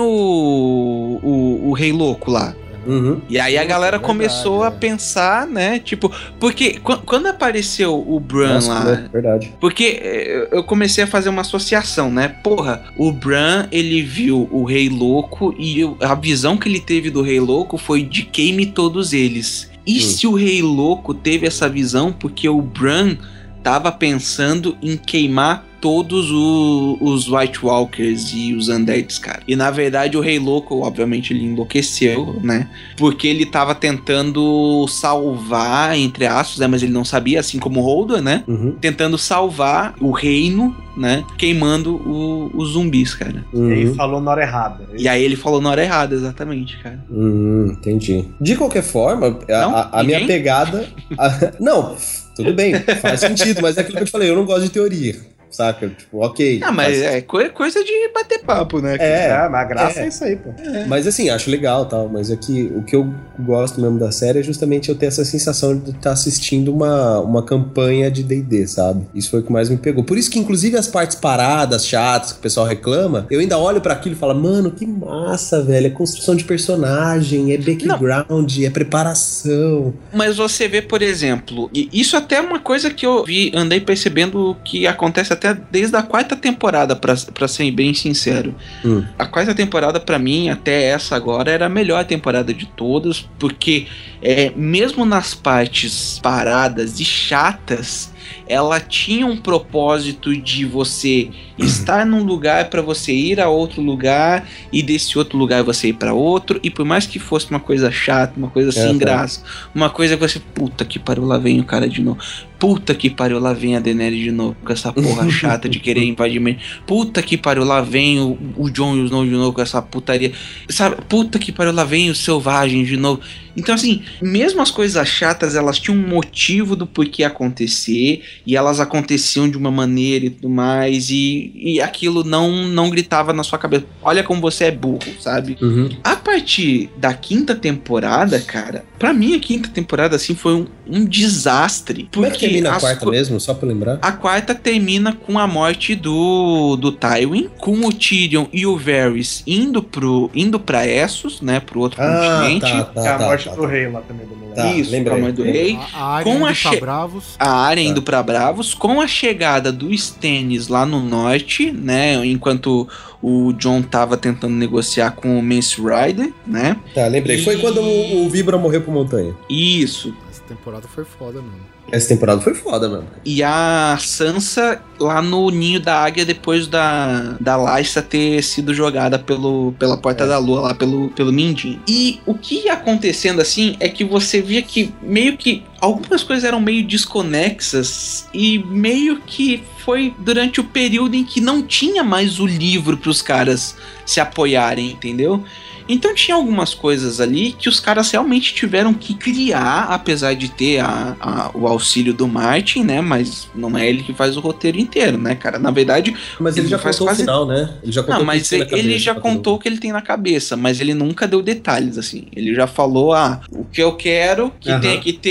D: o, o, o Rei Louco lá?
F: Uhum.
D: E aí a galera verdade, começou é. a pensar, né? Tipo, porque quando apareceu o Bran Nossa, lá.
F: É verdade.
D: Porque eu comecei a fazer uma associação, né? Porra, o Bran, ele viu o Rei Louco e a visão que ele teve do Rei Louco foi de queime todos eles. E hum. se o Rei Louco teve essa visão porque o Bran tava pensando em queimar todos o, os White Walkers e os Undeads, cara. E na verdade o Rei Louco, obviamente, ele enlouqueceu, né? Porque ele tava tentando salvar, entre aspas, né? Mas ele não sabia, assim como o Hodor, né? Uhum. Tentando salvar o reino, né? Queimando o, os zumbis, cara.
B: Uhum. E aí falou na hora errada.
D: E aí ele falou na hora errada, exatamente, cara.
F: Uhum, entendi. De qualquer forma, a, não, a, a minha pegada... A, não, tudo bem, faz sentido, mas é aquilo que eu te falei, eu não gosto de teoria. Saca? Tipo, ok.
D: Ah, mas faz... é coisa de bater papo, né?
B: É, é mas a graça é, é isso aí, pô.
F: É. Mas assim, acho legal e tal, mas é que o que eu gosto mesmo da série é justamente eu ter essa sensação de estar assistindo uma, uma campanha de D e D, sabe? Isso foi o que mais me pegou. Por isso que, inclusive, as partes paradas, chatas, que o pessoal reclama, eu ainda olho pra aquilo e falo, mano, que massa, velho, é construção de personagem, é background, Não. é preparação.
D: Mas você vê, por exemplo, e isso até é uma coisa que eu vi, andei percebendo que acontece até desde a quarta temporada, pra, pra ser bem sincero. Hum. A quarta temporada, pra mim, até essa agora, era a melhor temporada de todas, porque é, mesmo nas partes paradas e chatas, ela tinha um propósito de você estar num lugar para você ir a outro lugar e desse outro lugar você ir para outro, e por mais que fosse uma coisa chata, uma coisa sem é, graça, tá. uma coisa que você, puta que pariu, lá vem o cara de novo, puta que pariu, lá vem a Daenerys de novo com essa porra chata de querer invadir, puta que pariu, lá vem o, o Jon e o Snow de novo com essa putaria, sabe, puta que pariu, lá vem os selvagens de novo. Então assim, mesmo as coisas chatas, elas tinham um motivo do porquê acontecer, e elas aconteciam de uma maneira e tudo mais, e, e aquilo não, não gritava na sua cabeça, olha como você é burro, sabe? Uhum. A partir da quinta temporada, cara, pra mim a quinta temporada assim foi um, um desastre.
F: Como é que termina a quarta co- mesmo, só pra lembrar?
D: A quarta termina com a morte do, do Tywin, com o Tyrion e o Varys indo, pro, indo pra Essos, né, pro outro
F: ah,
D: continente.
F: Tá, tá,
B: é a
F: tá,
B: morte
F: tá,
B: do
F: tá.
B: rei lá também do moleque.
F: Tá,
D: Isso,
F: lembrei.
D: a morte do rei.
A: A, a área
D: com
A: indo
D: a che-
A: pra Bravos.
D: A área
F: tá.
D: indo pra Bravos, com a chegada do Stannis lá no norte, né, enquanto o Jon tava tentando negociar com o Mance Rider, né.
F: Tá, lembrei. E... Foi quando o, o Vibra morreu pro Montanha.
D: Isso.
A: Essa temporada foi foda mesmo.
F: Essa temporada foi foda, mano.
D: E a Sansa lá no Ninho da Águia, depois da, da Lysa ter sido jogada pelo, pela Porta é. da Lua, lá pelo, pelo Mindinho. E o que ia acontecendo assim é que você via que meio que algumas coisas eram meio desconexas, e meio que foi durante o período em que não tinha mais o livro pros caras se apoiarem, entendeu? Então tinha algumas coisas ali que os caras realmente tiveram que criar, apesar de ter a, a, o auxílio do Martin, né? Mas não é ele que faz o roteiro inteiro, né, cara? Na verdade...
F: Mas ele, ele já faz contou quase... o final, né?
D: Ele já contou não, mas ele, ele já contou o que ele tem na cabeça, mas ele nunca deu detalhes, assim. Ele já falou, ah, o que eu quero que uhum. tem que ter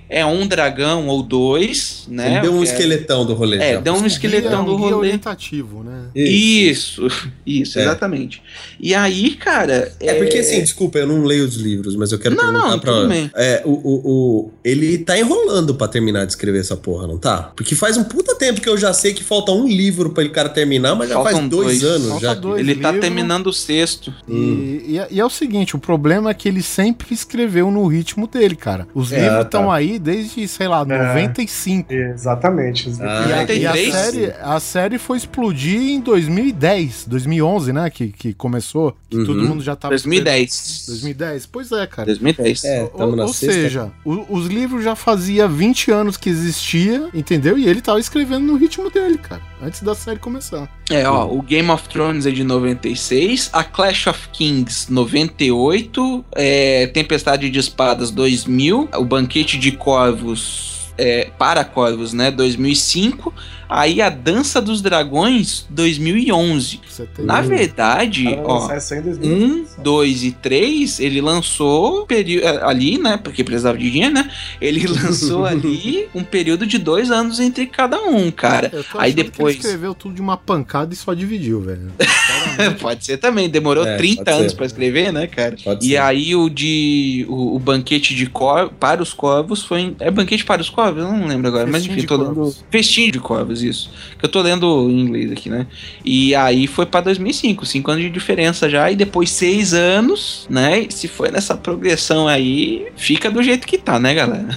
D: é um dragão ou dois, né?
F: Ele deu um
D: é...
F: esqueletão do rolê.
D: É,
F: já.
D: deu um esqueletão
A: é um
D: do
A: guia
D: rolê.
A: orientativo, né?
D: Isso, isso,
F: É.
D: exatamente. E aí, cara...
F: É porque, assim, desculpa, eu não leio os livros, mas eu quero
D: Não,
F: perguntar
D: não,
F: pra...
D: tudo bem.
F: É, o, o, o, ele tá enrolando pra terminar de escrever essa porra, não tá? Porque faz um puta tempo que eu já sei que falta um livro pra ele cara terminar, mas já
D: Faltam
F: faz dois,
D: dois.
F: anos
A: Falta
F: já.
A: dois.
D: Ele tá
A: livro.
D: terminando o sexto.
A: E, e, é- e é o seguinte, o problema é que ele sempre escreveu no ritmo dele, cara. Os
B: É,
A: livros
B: tá.
A: estão aí desde, sei lá, noventa e cinco.
B: Exatamente. Os-
F: Ah,
A: E a, e a
D: noventa e três?
A: série, a série foi explodir em dois mil e dez, dois mil e onze, né? Que, que começou, que
F: Uhum.
A: todo mundo já tava...
D: dois mil e dez.
A: dois mil e dez? Pois é, cara.
D: dois mil e dez.
F: É,
A: Ou,
F: tamo na
A: ou
F: sexta.
A: seja, o- os livros já fazia vinte anos que existia, entendeu? E ele tava escrevendo no ritmo dele, cara, antes da série começar.
D: É, ó, o Game of Thrones é de noventa e seis, a Clash of Kings noventa e oito, é, Tempestade de Espadas dois mil, o Banquete de Corvos, é, para Corvos, né, dois mil e cinco, aí a Dança dos Dragões dois mil e onze.
A: Pra você ter
D: Na
A: ideia.
D: verdade,
B: Cara, vai
D: ó,
B: lançar isso aí em dois mil e
D: um,
B: vinte.
D: dois e três, ele lançou peri- ali, né? Porque precisava de dinheiro, né? Ele lançou ali um período de dois anos entre cada um, cara.
A: Eu tô
D: Aí
A: achando
D: depois-
A: que ele escreveu tudo de uma pancada e só dividiu, velho.
D: Pode ser também, demorou
F: É,
D: trinta
F: pode
D: anos
F: ser.
D: pra escrever, né, cara?
F: Pode
D: E
F: ser.
D: aí o de. O, o banquete de cor, para os corvos foi. em- É banquete para os corvos? Eu não lembro agora, mas
A: Festim
D: enfim,
A: de
D: tô
A: Corvos.
D: lendo. Festim de corvos, isso. Que eu tô lendo em inglês aqui, né? E aí foi pra dois mil e cinco, cinco anos de diferença já, e depois seis anos, né? E se foi nessa progressão aí, fica do jeito que tá, né, galera?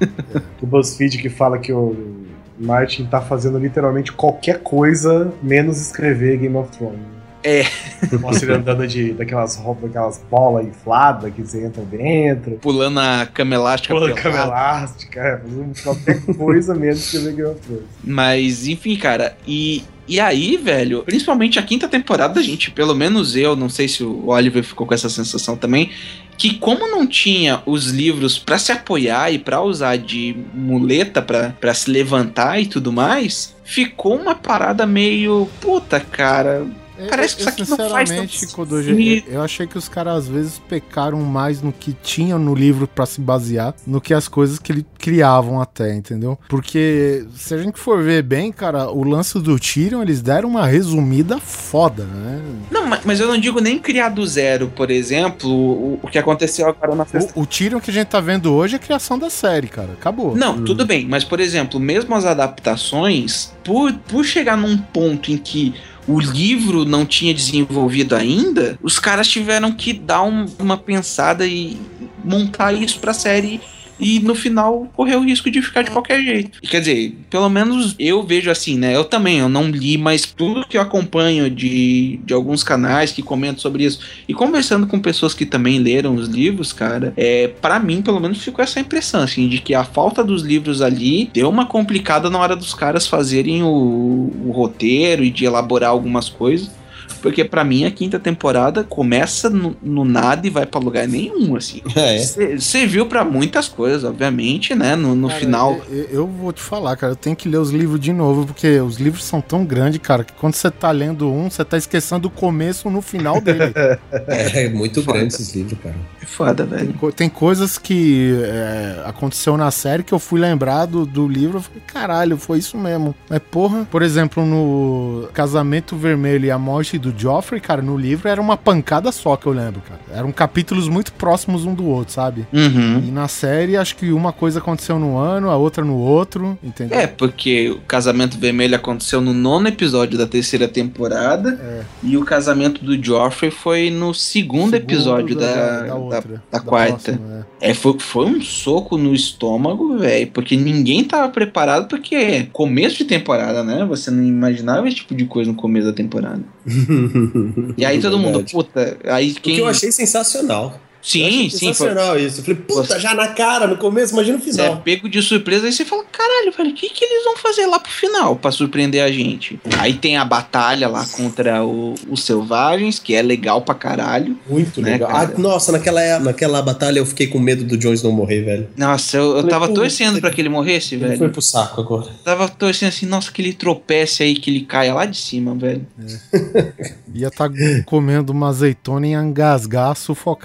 B: O BuzzFeed que fala que o Martin tá fazendo literalmente qualquer coisa menos escrever Game of Thrones.
D: É.
B: Mostra ele andando de, daquelas roupas, daquelas bolas infladas que você entra dentro.
D: Pulando a cama elástica.
B: Pula
D: pelada.
B: cama elástica, é, fazendo qualquer coisa menos escrever Game of Thrones.
D: Mas, enfim, cara, e, e aí, velho, principalmente a quinta temporada, a gente, pelo menos eu, não sei se o Oliver ficou com essa sensação também, que como não tinha os livros pra se apoiar e pra usar de muleta pra, pra se levantar e tudo mais, ficou uma parada meio, puta, cara... Parece que isso aqui não faz
A: Sinceramente,
D: tanto
A: Kodoji,
D: sentido.
A: eu achei que os caras às vezes pecaram mais no que tinham no livro pra se basear, no que as coisas que eles criavam até, entendeu? Porque se a gente for ver bem, cara, o lance do Tyrion, eles deram uma resumida foda, né?
D: Não, mas, mas eu não digo nem criar do zero, por exemplo, o, o que aconteceu agora na sexta.
A: O, o Tyrion que a gente tá vendo hoje é a criação da série, cara. Acabou.
D: Não, tudo bem, mas por exemplo, mesmo as adaptações, por, por chegar num ponto em que o livro não tinha desenvolvido ainda, os caras tiveram que dar um- uma pensada e montar isso pra série. E no final correu o risco de ficar de qualquer jeito. E, quer dizer, pelo menos eu vejo assim, né? Eu também, eu não li, mas tudo que eu acompanho de, de alguns canais que comentam sobre isso e conversando com pessoas que também leram os livros, cara, é, para mim, pelo menos, ficou essa impressão, assim, de que a falta dos livros ali deu uma complicada na hora dos caras fazerem o, o roteiro e de elaborar algumas coisas. Porque pra mim a quinta temporada começa no, no nada e vai pra lugar nenhum, assim.
F: É.
D: Serviu pra muitas coisas, obviamente, né? No, no
A: Cara,
D: final.
A: Eu, eu vou te falar, cara, eu tenho que ler os livros de novo, porque os livros são tão grandes, cara, que quando você tá lendo um, você tá esquecendo o começo no final dele.
F: É muito
D: Foda.
F: grande esses livros, cara.
D: É foda,
A: Tem,
D: velho.
A: co- tem coisas que é, aconteceu na série que eu fui lembrar do, do livro, eu falei, caralho, foi isso mesmo. Mas porra, por exemplo, no Casamento Vermelho e a Morte do Joffrey, cara, no livro era uma pancada só que eu lembro, cara. Eram capítulos muito próximos um do outro, sabe?
D: Uhum.
A: E na série, acho que uma coisa aconteceu no ano, a outra no outro, entendeu?
D: É, porque o Casamento Vermelho aconteceu no nono episódio da terceira temporada
A: É.
D: e o casamento do Joffrey foi no segundo, episódio da, da,
A: outra,
D: da quarta.
A: próxima, é.
D: É, foi, foi um soco no estômago, velho, porque ninguém tava preparado, porque é começo de temporada, né? Você não imaginava esse tipo de coisa no começo da temporada. E aí todo mundo,
F: Verdade.
D: puta, aí
F: O
D: quem...
F: que eu achei sensacional. Eu
D: Sim,
F: achei
D: sim, foi,
F: sensacional isso. Eu falei, puta,
D: Você-
F: já na cara, no começo, imagina o
D: é
F: final.
D: pego de surpresa, aí você fala, caralho, velho, o que, que eles vão fazer lá pro final pra surpreender a gente? Aí tem a batalha lá contra o- os selvagens, que é legal pra caralho.
F: Muito
D: né,
F: legal.
D: cara?
F: Ah, nossa, naquela, naquela batalha eu fiquei com medo do Jon Snow morrer, velho.
D: Nossa, eu, eu
F: Falei,
D: tava
F: puta
D: torcendo
F: que-
D: pra que ele morresse,
F: Ele foi
D: velho.
F: pro saco agora.
D: Tava torcendo assim, nossa, que ele tropece aí, que ele caia lá de cima, velho.
A: Ia tá comendo uma azeitona e engasgar, sufocar.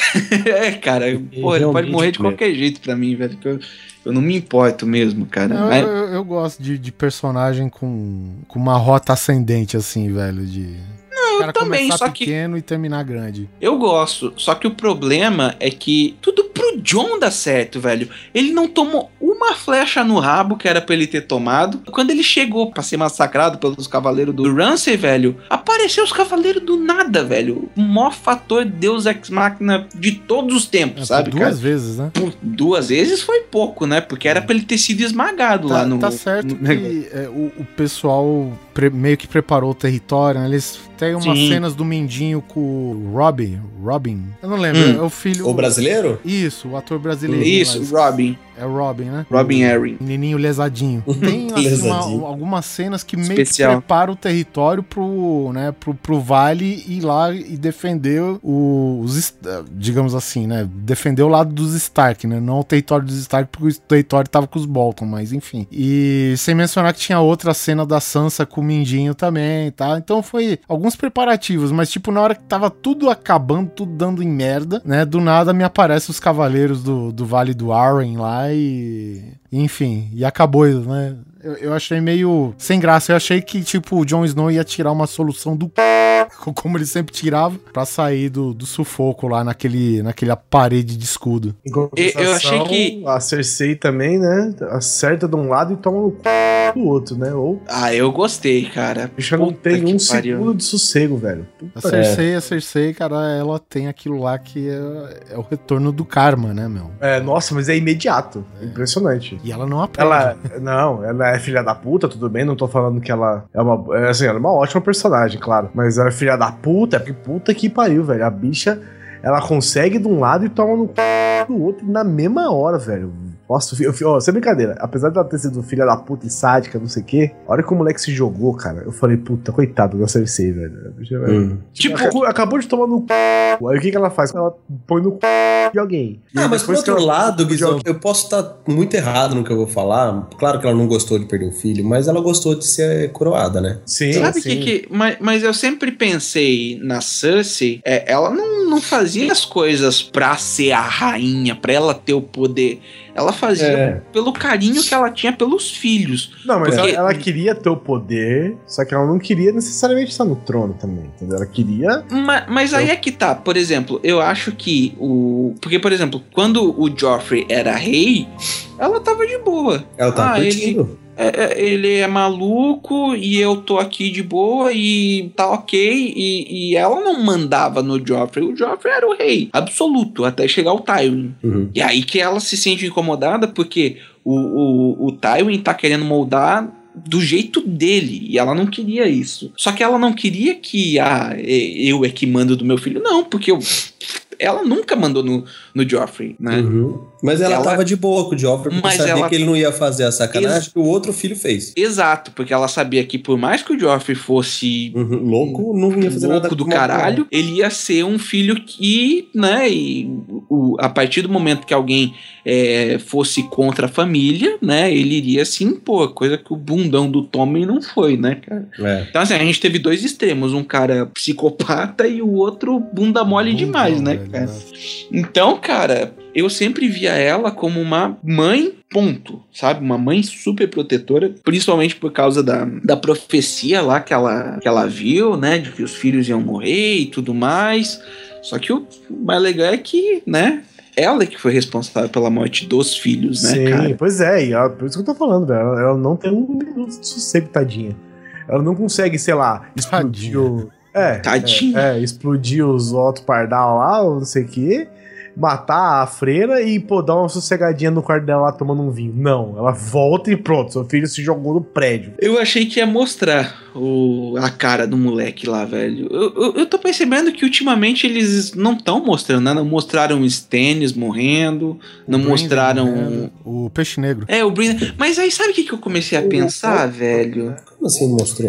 D: É, cara, pô, ele pode morrer de qualquer jeito pra mim, velho. Eu, eu não me importo mesmo, cara.
A: Não,
D: Mas...
A: eu, eu, eu gosto de, de personagem com, com uma rota ascendente, assim, velho, de...
D: Não, eu também, só
A: pequeno que... e terminar grande.
D: Eu gosto, só que o problema é que tudo pro Jon dá certo, velho. Ele não tomou uma flecha no rabo que era pra ele ter tomado. Quando ele chegou pra ser massacrado pelos cavaleiros do Ramsay, velho, apareceu os cavaleiros do nada, velho. O maior fator Deus Ex Machina de todos os tempos, é, sabe,
A: duas
D: cara?
A: Duas vezes, né?
D: Por duas vezes foi pouco, né? Porque era pra ele ter sido esmagado
A: tá,
D: lá no...
A: Tá certo no... que é, o, o pessoal pre, meio que preparou o território, né? Eles têm umas Sim. cenas do Mindinho com o Robin. Robin? Eu não lembro, hum. é o filho...
F: O brasileiro?
A: Isso, o ator brasileiro.
D: Isso,
A: mas...
D: Robin.
A: É o Robin, né?
D: Robin Arryn.
A: Menininho lesadinho. Tem assim,
F: lesadinho.
A: Uma, algumas cenas que meio
D: Especial.
A: que preparam o território pro, né, pro, pro Vale ir lá e defender o, os, digamos assim, né? Defender o lado dos Stark, né? Não o território dos Stark, porque o território tava com os Bolton, mas enfim. E sem mencionar que tinha outra cena da Sansa com o Mindinho também, tá? Então foi alguns preparativos, mas tipo, na hora que tava tudo acabando, tudo dando em merda, né? Do nada me aparecem os cavaleiros do, do Vale do Arryn lá e... Enfim, e acabou, né? Eu, eu achei meio sem graça. Eu achei que, tipo, o Jon Snow ia tirar uma solução do como ele sempre tirava, pra sair do, do sufoco lá naquele, naquela parede de escudo.
B: Eu achei que a Cersei também, né? Acerta de um lado e toma no do outro, né? Ou...
D: Ah, eu gostei, cara.
B: Já não tem um segundo de sossego, velho.
A: Puta a Cersei, é. a Cersei, cara, ela tem aquilo lá que é, é o retorno do karma, né, meu?
B: É, nossa, mas é imediato. É. Impressionante.
A: E ela não aprende.
B: Ela, não, ela é filha da puta, tudo bem, não tô falando que ela é uma, é, assim, ela é uma ótima personagem, claro, mas ela é filha da puta, é porque puta que pariu, velho. A bicha, ela consegue de um lado e toma no do outro na mesma hora, velho. Nossa, eu, eu, ó, sem brincadeira, apesar de ela ter sido filha da puta e sádica, não sei o quê, a hora que o moleque se jogou, cara, eu falei, puta, coitado da Cersei, velho. Hum. Tipo, acabou, acabou de tomar no c... Aí o que que ela faz? Ela põe no c... de alguém.
F: Ah, mas por outro
B: ela...
F: lado, Guizão, eu posso estar muito errado no que eu vou falar. Claro que ela não gostou de perder o filho, mas ela gostou de ser coroada, né?
B: Sim,
D: Sabe
B: sim.
D: que, que mas, mas eu sempre pensei na Cersei, é, ela não, não fazia as coisas pra ser a rainha, pra ela ter o poder. Ela fazia é. pelo carinho que ela tinha pelos filhos.
B: Não, mas
D: porque...
B: ela, ela queria ter o poder, só que ela não queria necessariamente estar no trono também, entendeu? Ela queria...
D: Mas, mas aí é que tá, por exemplo, eu acho que o... Porque, por exemplo, quando o Joffrey era rei, ela tava de boa.
F: Ela tava
D: ah,
F: curtindo.
D: Ele... É, ele é maluco e eu tô aqui de boa e tá ok. E, e ela não mandava no Joffrey. O Joffrey era o rei absoluto até chegar o Tywin.
F: Uhum.
D: E aí que ela se sente incomodada porque o, o, o Tywin tá querendo moldar do jeito dele, e ela não queria isso. Só que ela não queria que ah, eu é que mando do meu filho. Não, porque eu... ela nunca mandou no, no Joffrey, né?
F: Uhum. Mas ela, ela tava de boa com o Joffrey, porque sabia ela... que ele não ia fazer a sacanagem Ex... que o outro filho fez.
D: Exato, porque ela sabia que por mais que o Joffrey fosse
F: uhum. louco, não ia fazer
D: louco
F: nada
D: do caralho, cara. Ele ia ser um filho que, né, e o, a partir do momento que alguém é, fosse contra a família, né, ele iria se impor, coisa que o bundão do Tommen não foi, né, cara?
F: É.
D: Então, assim, a gente teve dois extremos, um cara psicopata e o outro bunda mole bundão, demais, né, cara? Né? Então, cara, eu sempre via ela como uma mãe, ponto, sabe? Uma mãe super protetora, principalmente por causa da, da profecia lá que ela, que ela viu, né? De que os filhos iam morrer e tudo mais. Só que o mais legal é que, né? Ela que foi responsável pela morte dos filhos, né,
B: Sim,
D: cara?
B: Pois é, e ela, por isso que eu tô falando, velho. Ela, ela não tem um minuto de sossego, tadinha. Ela não consegue, sei lá, explodir o... É,
D: Tadinha.
B: É, é, explodir os Otto Pardal lá, ou não sei o quê, matar a freira e, pô, dar uma sossegadinha no quarto dela lá tomando um vinho. Não, ela volta e pronto, seu filho se jogou no prédio.
D: Eu achei que ia mostrar o, a cara do moleque lá, velho. Eu, eu, eu tô percebendo que ultimamente eles não estão mostrando, né? Não mostraram o Stannis morrendo, o não Brandon, mostraram...
A: Né? O Peixe Negro.
D: É, o Brandon. Mas aí sabe o que, que eu comecei a pensar, velho?
F: Como assim mostrou?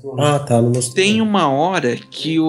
F: Ah, tá, não mostrou.
D: Tem uma hora que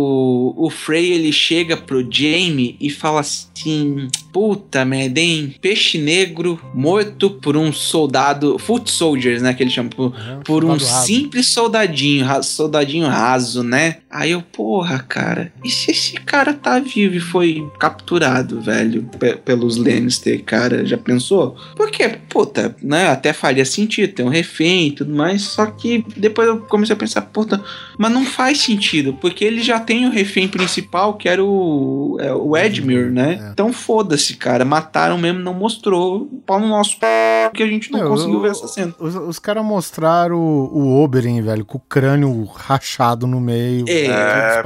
D: o, o Frey, ele chega pro Jaime e fala assim, puta merda, hein? Peixe negro morto por um soldado, foot soldiers, né, que ele chama, por, uhum, por um raso. Simples soldadinho, soldadinho raso, né? Aí eu, porra, cara, e se esse cara tá vivo e foi capturado, velho, p- pelos Lannister, cara, já pensou? Porque, puta, né, até faria sentido, tem um refém e tudo mais, só que depois eu comecei a pensar, puta, mas não faz sentido, porque ele já tem o refém principal, que era o, é, o Edmure, né? É. Então foda-se, cara, mataram mesmo, não mostrou, pau no nosso p... que a gente não é, conseguiu
A: o,
D: ver essa cena.
A: Os, os caras mostraram o, o Oberyn, velho, com o crânio rachado no meio,
B: é, é,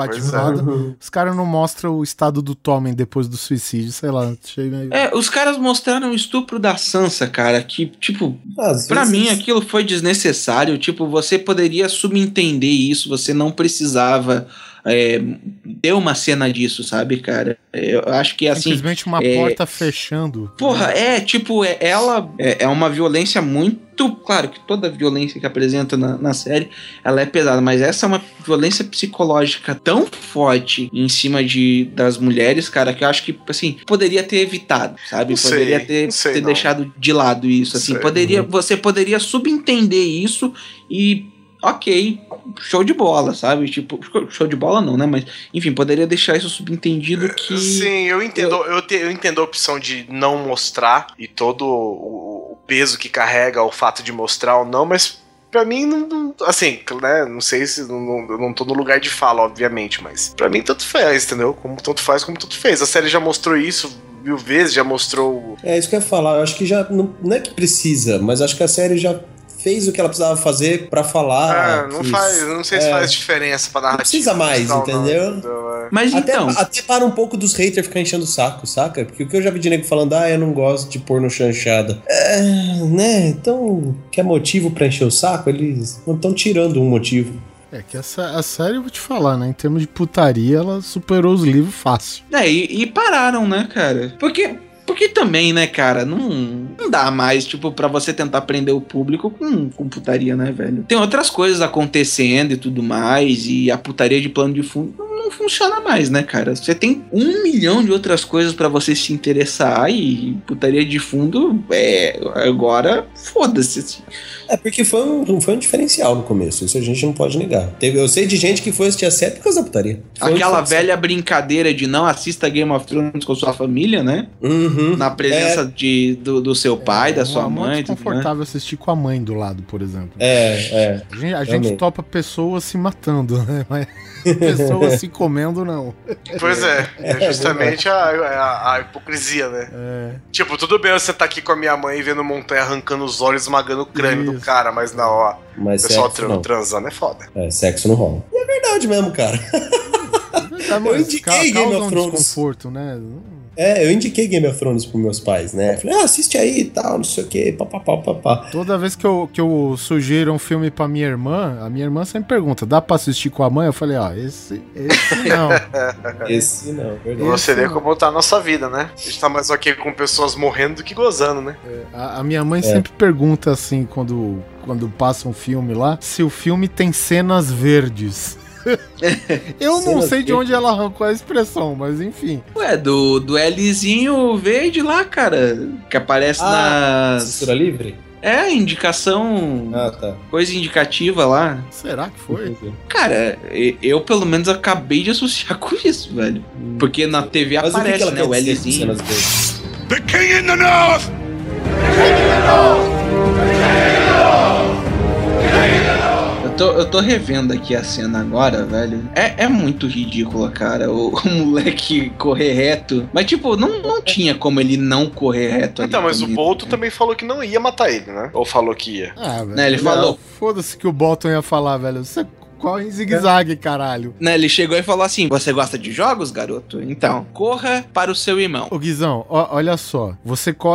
A: os caras não mostram o estado do Tommen depois do suicídio, sei lá, achei meio...
D: É, os caras mostraram o estupro da Sansa, cara, que, tipo,
F: Às
D: pra
F: vezes...
D: mim aquilo foi desnecessário, tipo, você poderia subentender isso, você não precisava é, ter uma cena disso, sabe, cara? Eu acho que, assim...
A: Simplesmente uma
D: é,
A: porta fechando.
D: Porra, é, tipo, é, ela é, é uma violência muito... Claro que toda violência que apresenta na, na série, ela é pesada, mas essa é uma violência psicológica tão forte em cima de, das mulheres, cara, que eu acho que, assim, poderia ter evitado, sabe?
B: Não
D: poderia
B: sei,
D: ter,
B: não sei,
D: ter
B: não.
D: deixado de lado isso, assim.
B: Sei.
D: Poderia, você poderia subentender isso e... Ok, show de bola, sabe? Tipo, show de bola não, né? Mas, enfim, poderia deixar isso subentendido que...
B: Sim, eu entendo, eu... Eu, te, eu entendo a opção de não mostrar e todo o, o peso que carrega o fato de mostrar ou não, mas pra mim, não, não, assim, né? Não sei se... Não, não, eu não tô no lugar de fala, obviamente, mas pra mim tanto faz, entendeu? Como tanto faz, como tanto fez. A série já mostrou isso mil vezes, já mostrou...
F: É isso que eu ia falar, eu acho que já... Não, não é que precisa, mas acho que a série já... fez o que ela precisava fazer pra falar.
B: Ah, não
F: que,
B: faz, não sei se
F: é,
B: faz diferença pra narrativa.
F: Não precisa mais,
B: não,
F: entendeu?
B: Não, então, é.
D: Mas
F: até,
D: então...
F: Até para um pouco dos haters ficar enchendo o saco, saca? Porque o que eu já vi de nego falando, ah, eu não gosto de pôr no chanchada. É, né? Então, quer motivo pra encher o saco? Eles não estão tirando um motivo.
A: É que essa, a série, eu vou te falar, né? Em termos de putaria, ela superou os livros fácil.
D: É, e, e pararam, né, cara? Porque... Porque também, né, cara, não, não dá mais, tipo, pra você tentar prender o público com, com putaria, né, velho? Tem outras coisas acontecendo e tudo mais, e a putaria de plano de fundo não, não funciona mais, né, cara? Você tem um milhão de outras coisas pra você se interessar e putaria de fundo, é, agora, foda-se, assim.
F: É, porque foi um, foi um diferencial no começo, isso a gente não pode negar. Teve, eu sei de gente que foi assistir a série por causa da putaria. Foi
D: Aquela velha brincadeira de não assista Game of Thrones com sua família, né?
F: Uhum.
D: Na presença
F: é.
D: de, do, do seu pai, é, da sua mãe.
A: É confortável assistir com a mãe do lado, por exemplo.
F: É, é.
A: A gente, a gente topa pessoas se matando, né? Mas pessoas se comendo, não.
B: Pois é, é justamente a, a, a hipocrisia, né? É. Tipo, tudo bem você tá aqui com a minha mãe vendo montanha arrancando os olhos, esmagando o crânio Isso. do cara, mas na hora
F: mas
B: o pessoal
F: sexo,
B: transando é foda.
F: É, sexo não rola. E é verdade mesmo, cara.
A: Tá, eu indiquei Game of Thrones. Um desconforto, né?
F: É, eu indiquei Game of Thrones pros meus pais, né? Falei, ah, assiste aí e tal, não sei o que, papapá, papá.
A: Toda vez que eu, que eu sugiro um filme pra minha irmã, a minha irmã sempre pergunta, dá pra assistir com a mãe? Eu falei, ó, ah, esse, esse não.
F: Esse não, verdade.
B: Você vê como tá a nossa vida, né? A gente tá mais ok com pessoas morrendo do que gozando, né?
A: É, a, a minha mãe é. sempre pergunta assim, quando, quando passa um filme lá, se o filme tem cenas verdes. Eu não sei de onde ela arrancou a expressão, mas enfim.
D: Ué, do, do Lzinho verde lá, cara, que aparece
F: ah,
D: na...
F: Censura livre?
D: É, indicação...
F: Ah, tá.
D: Coisa indicativa lá.
A: Será que foi?
D: Cara, eu pelo menos acabei de associar com isso, velho. Hum. Porque na T V mas aparece, o que que né, o Lzinho.
G: The King in the North!
D: The King in the North! The King in the North! The King in the North! Eu tô, eu tô revendo aqui a cena agora, velho. É, é muito ridícula, cara. O, o moleque correr reto. Mas, tipo, não, não tinha como ele não correr reto ali.
B: Então, mas
D: também,
B: o Bolton
D: né?
B: também falou que não ia matar ele, né? Ou falou que ia.
A: Ah, velho.
D: Né, ele
A: não,
D: falou.
A: Foda-se que o Bolton ia falar, velho. Você corre em zigue-zague, é. caralho.
D: Né, ele chegou e falou assim: você gosta de jogos, garoto? Então, corra para o seu irmão.
A: Ô, Guizão, ó, olha só. Você corre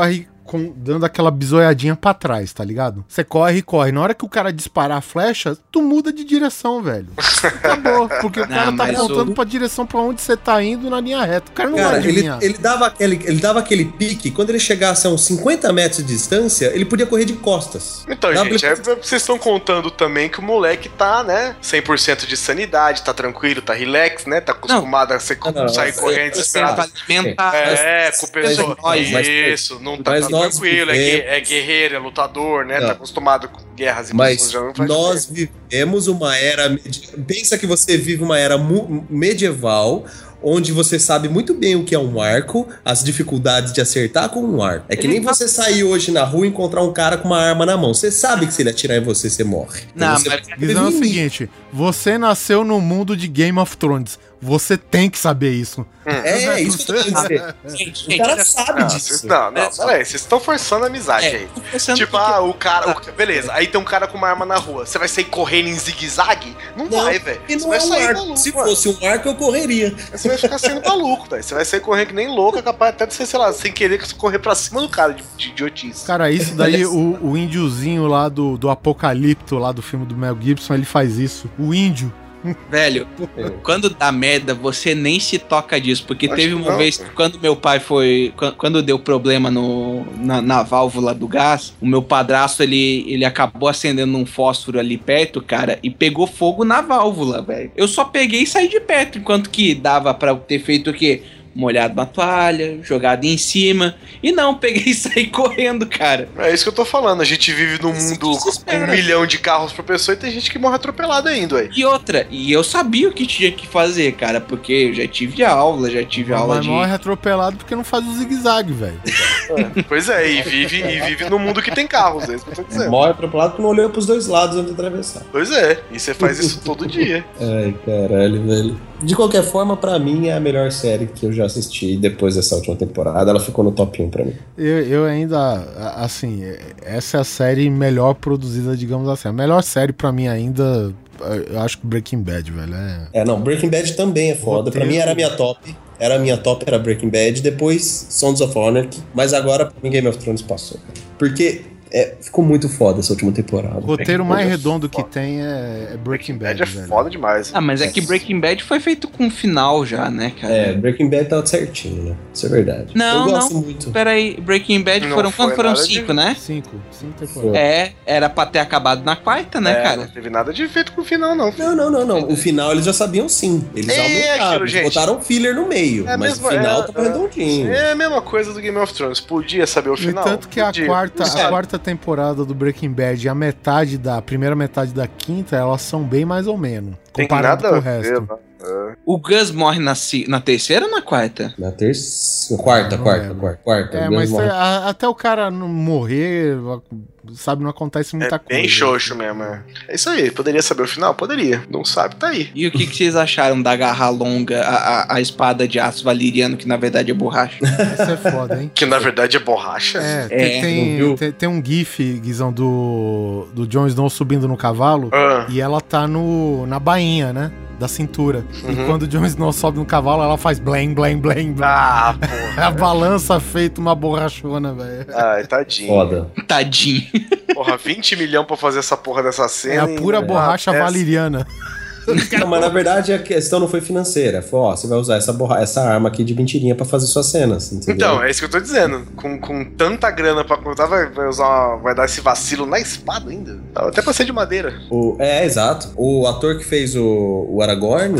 A: com, dando aquela bisoiadinha pra trás, tá ligado? Você corre e corre. Na hora que o cara disparar a flecha, tu muda de direção, velho. Acabou. Porque o cara
D: Não,
A: tá
D: mas
A: apontando
D: o-
A: pra direção pra onde você tá indo na linha reta. O cara não
F: Cara,
A: vai
F: ele,
A: adivinhar.
F: ele, dava aquele, ele dava aquele pique, quando ele chegasse a uns cinquenta metros de distância, ele podia correr de costas.
B: Então,
F: Dava
B: gente,
F: pra-
B: é, vocês estão contando também que o moleque tá, né, cem por cento de sanidade, tá tranquilo, tá relax, né, tá acostumado a ser,
F: Não, não,
B: sair
F: não,
B: correndo
D: Você
B: desesperado.
D: vai alimentar.
B: É, com o pessoal.
F: mas- mas-
B: Isso, não tá,
F: mas
B: tá
F: nós
B: tranquilo, é, gue-
F: vivemos-
B: é guerreiro, é lutador, né,
F: Não.
B: tá acostumado com guerras e
F: Mas
B: pessoas, já não faz
F: nós
B: diferença.
F: vivemos uma era. medi- Pensa que você vive uma era mu- medieval, onde você sabe muito bem o que é um arco, as dificuldades de acertar com um arco. É que
D: Ele
F: nem
D: tá-
F: você sair hoje na rua e encontrar um cara com uma arma na mão. Você sabe que se ele atirar em você, você morre. Então
D: Não,
F: você
D: mas-
A: Guizão, é o
F: prevenir.
A: seguinte, você nasceu no mundo de Game of Thrones. Você tem que saber isso.
F: É, é isso que eu tô querendo dizer.
D: Gente,
F: O
D: gente,
F: cara
D: olha só.
F: sabe
B: Não,
F: disso.
B: vocês, não, não,
D: É só-
B: peraí, vocês estão forçando a amizade
D: É,
B: aí.
D: tô pensando
B: Tipo,
D: que-
B: ah, o cara. o- beleza, aí tem um cara com uma arma na rua. Você vai sair correndo em zigue-zague? Não,
F: Não,
B: vai, velho.
F: E
B: Você
F: não
B: vai
F: é um
B: sair
F: arco.
B: maluco,
F: Se
B: mano.
F: fosse um arco, eu correria.
B: Você vai ficar sendo maluco, velho. Você vai sair correndo que nem louco, é capaz até de você, sei lá, sem querer que você correr pra cima do cara de, de idiotice.
A: Cara, isso daí, o, o índiozinho lá do, do Apocalipto, lá do filme do Mel Gibson, ele faz isso. O índio.
D: Velho, quando dá merda, você nem se toca disso. Porque
B: Acho
D: teve
B: que
D: uma
B: não,
D: vez
B: cara.
D: que quando meu pai foi. quan- Quando deu problema no, na, na válvula do gás, o meu padrasto ele, ele acabou acendendo um fósforo ali perto, cara, e pegou fogo na válvula, velho. Eu só peguei e saí de perto, enquanto que dava pra ter feito o quê? Molhado na toalha, jogado em cima. E não, peguei e saí correndo, cara.
B: É isso que eu tô falando. A gente vive num
D: Isso
B: mundo com
D: desespera.
B: um milhão de carros por pessoa e tem gente que morre atropelada ainda, ué.
D: E outra, e eu sabia o que tinha que fazer, cara, porque eu já tive aula, já tive aula
A: Mas
D: de.
A: morre atropelado porque não faz o zigue-zague, velho.
B: Pois é, e vive, e vive num mundo que tem carros, é isso que eu tô dizendo.
F: Morre atropelado porque não olhou pros dois lados antes de atravessar.
B: Pois é, e você faz isso todo dia.
F: Ai, caralho, velho. De qualquer forma, pra mim é a melhor série que eu já assisti depois dessa última temporada. Ela ficou no top um pra mim.
A: Eu, eu ainda, a- assim, essa é a série melhor produzida, digamos assim. A melhor série pra mim ainda, eu acho que Breaking Bad, velho. É...
F: É, não, Breaking Bad também é foda. Pra
A: Roteiro.
F: mim era a minha top. Era a minha top, era Breaking Bad. Depois Sons of Anarchy. Mas agora pra mim Game of Thrones passou. Porque é, ficou muito foda essa última temporada.
A: O roteiro mais
B: Bad é
A: redondo que
B: foda.
A: tem é, é Breaking Bad,
B: Bad é
A: velho.
B: foda demais.
D: Ah, mas é que Breaking Bad foi feito com final já, né, cara?
F: É, Breaking Bad tá certinho, né? Isso é verdade.
D: Não,
F: eu gosto
D: não.
F: muito.
D: Peraí, Breaking Bad
B: Não
D: foram
B: foi
D: quanto? Foram
B: nada
D: cinco,
B: de-
D: né?
A: Cinco, cinco temporadas.
D: É, era pra ter acabado na quarta, né,
B: É,
D: cara?
B: Não teve nada de feito com o final, não.
F: Não, não, não, não. O final eles já sabiam sim. Eles
B: É
F: aumentaram.
B: aquilo,
F: Eles
B: gente.
F: botaram filler no meio.
B: É
F: mas
B: mesmo,
F: o final
B: é,
F: tá redondinho.
B: É a mesma coisa do Game of Thrones. Podia saber o
A: No
B: final.
A: entanto que a
B: Podia.
A: quarta,
B: Sabe?
A: a quarta temporada do Breaking Bad e a metade da a primeira metade da quinta, elas são bem mais ou menos.
B: Tem
A: Comparado
B: nada
A: com o
B: a ver,
A: resto.
B: mano.
D: O Gus morre na, ci- na terceira ou na quarta?
F: Na terceira. Quarta,
A: Não
F: quarta,
A: lembro.
F: quarta, quarta.
A: É,
F: O
A: mas
F: Gus morre.
A: a- até o cara não morrer, sabe, não acontece muita
B: É
A: coisa.
B: bem xoxo mesmo. É. É isso aí. Poderia saber o final? Poderia. Não sabe, tá aí.
D: E o que, que vocês acharam da garra longa, a, a, a espada de aço valeriano, que na verdade é borracha?
A: Isso é foda, hein?
B: Que na verdade é borracha.
A: É,
D: É,
A: tem,
F: não
A: tem,
F: viu?
A: tem, tem um gif, Guizão, do, do Jon Snow subindo no cavalo
B: Ah.
A: e ela tá no, na bainha, né? Da cintura. E
B: Uhum.
A: quando o Jon Snow sobe no cavalo, ela faz blém, blém, blém, blém.
B: Ah, porra.
A: A balança feita uma borrachona, velho.
B: Ai, tadinho.
F: Foda.
D: Tadinho.
B: Porra, vinte milhões pra fazer essa porra dessa
A: É
B: cena.
A: a pura
B: e-
A: borracha
B: Ah, essa-
A: valeriana.
F: Não, mas na verdade a questão não foi financeira. Foi, ó, você vai usar essa, borra... essa arma aqui de mentirinha pra fazer suas cenas. Entendeu?
B: Então, é isso que eu tô dizendo. Com, com tanta grana pra contar, vai, vai usar uma- vai dar esse vacilo na espada ainda. Até pra ser de madeira.
F: O, é, exato. O ator que fez o, o Aragorn,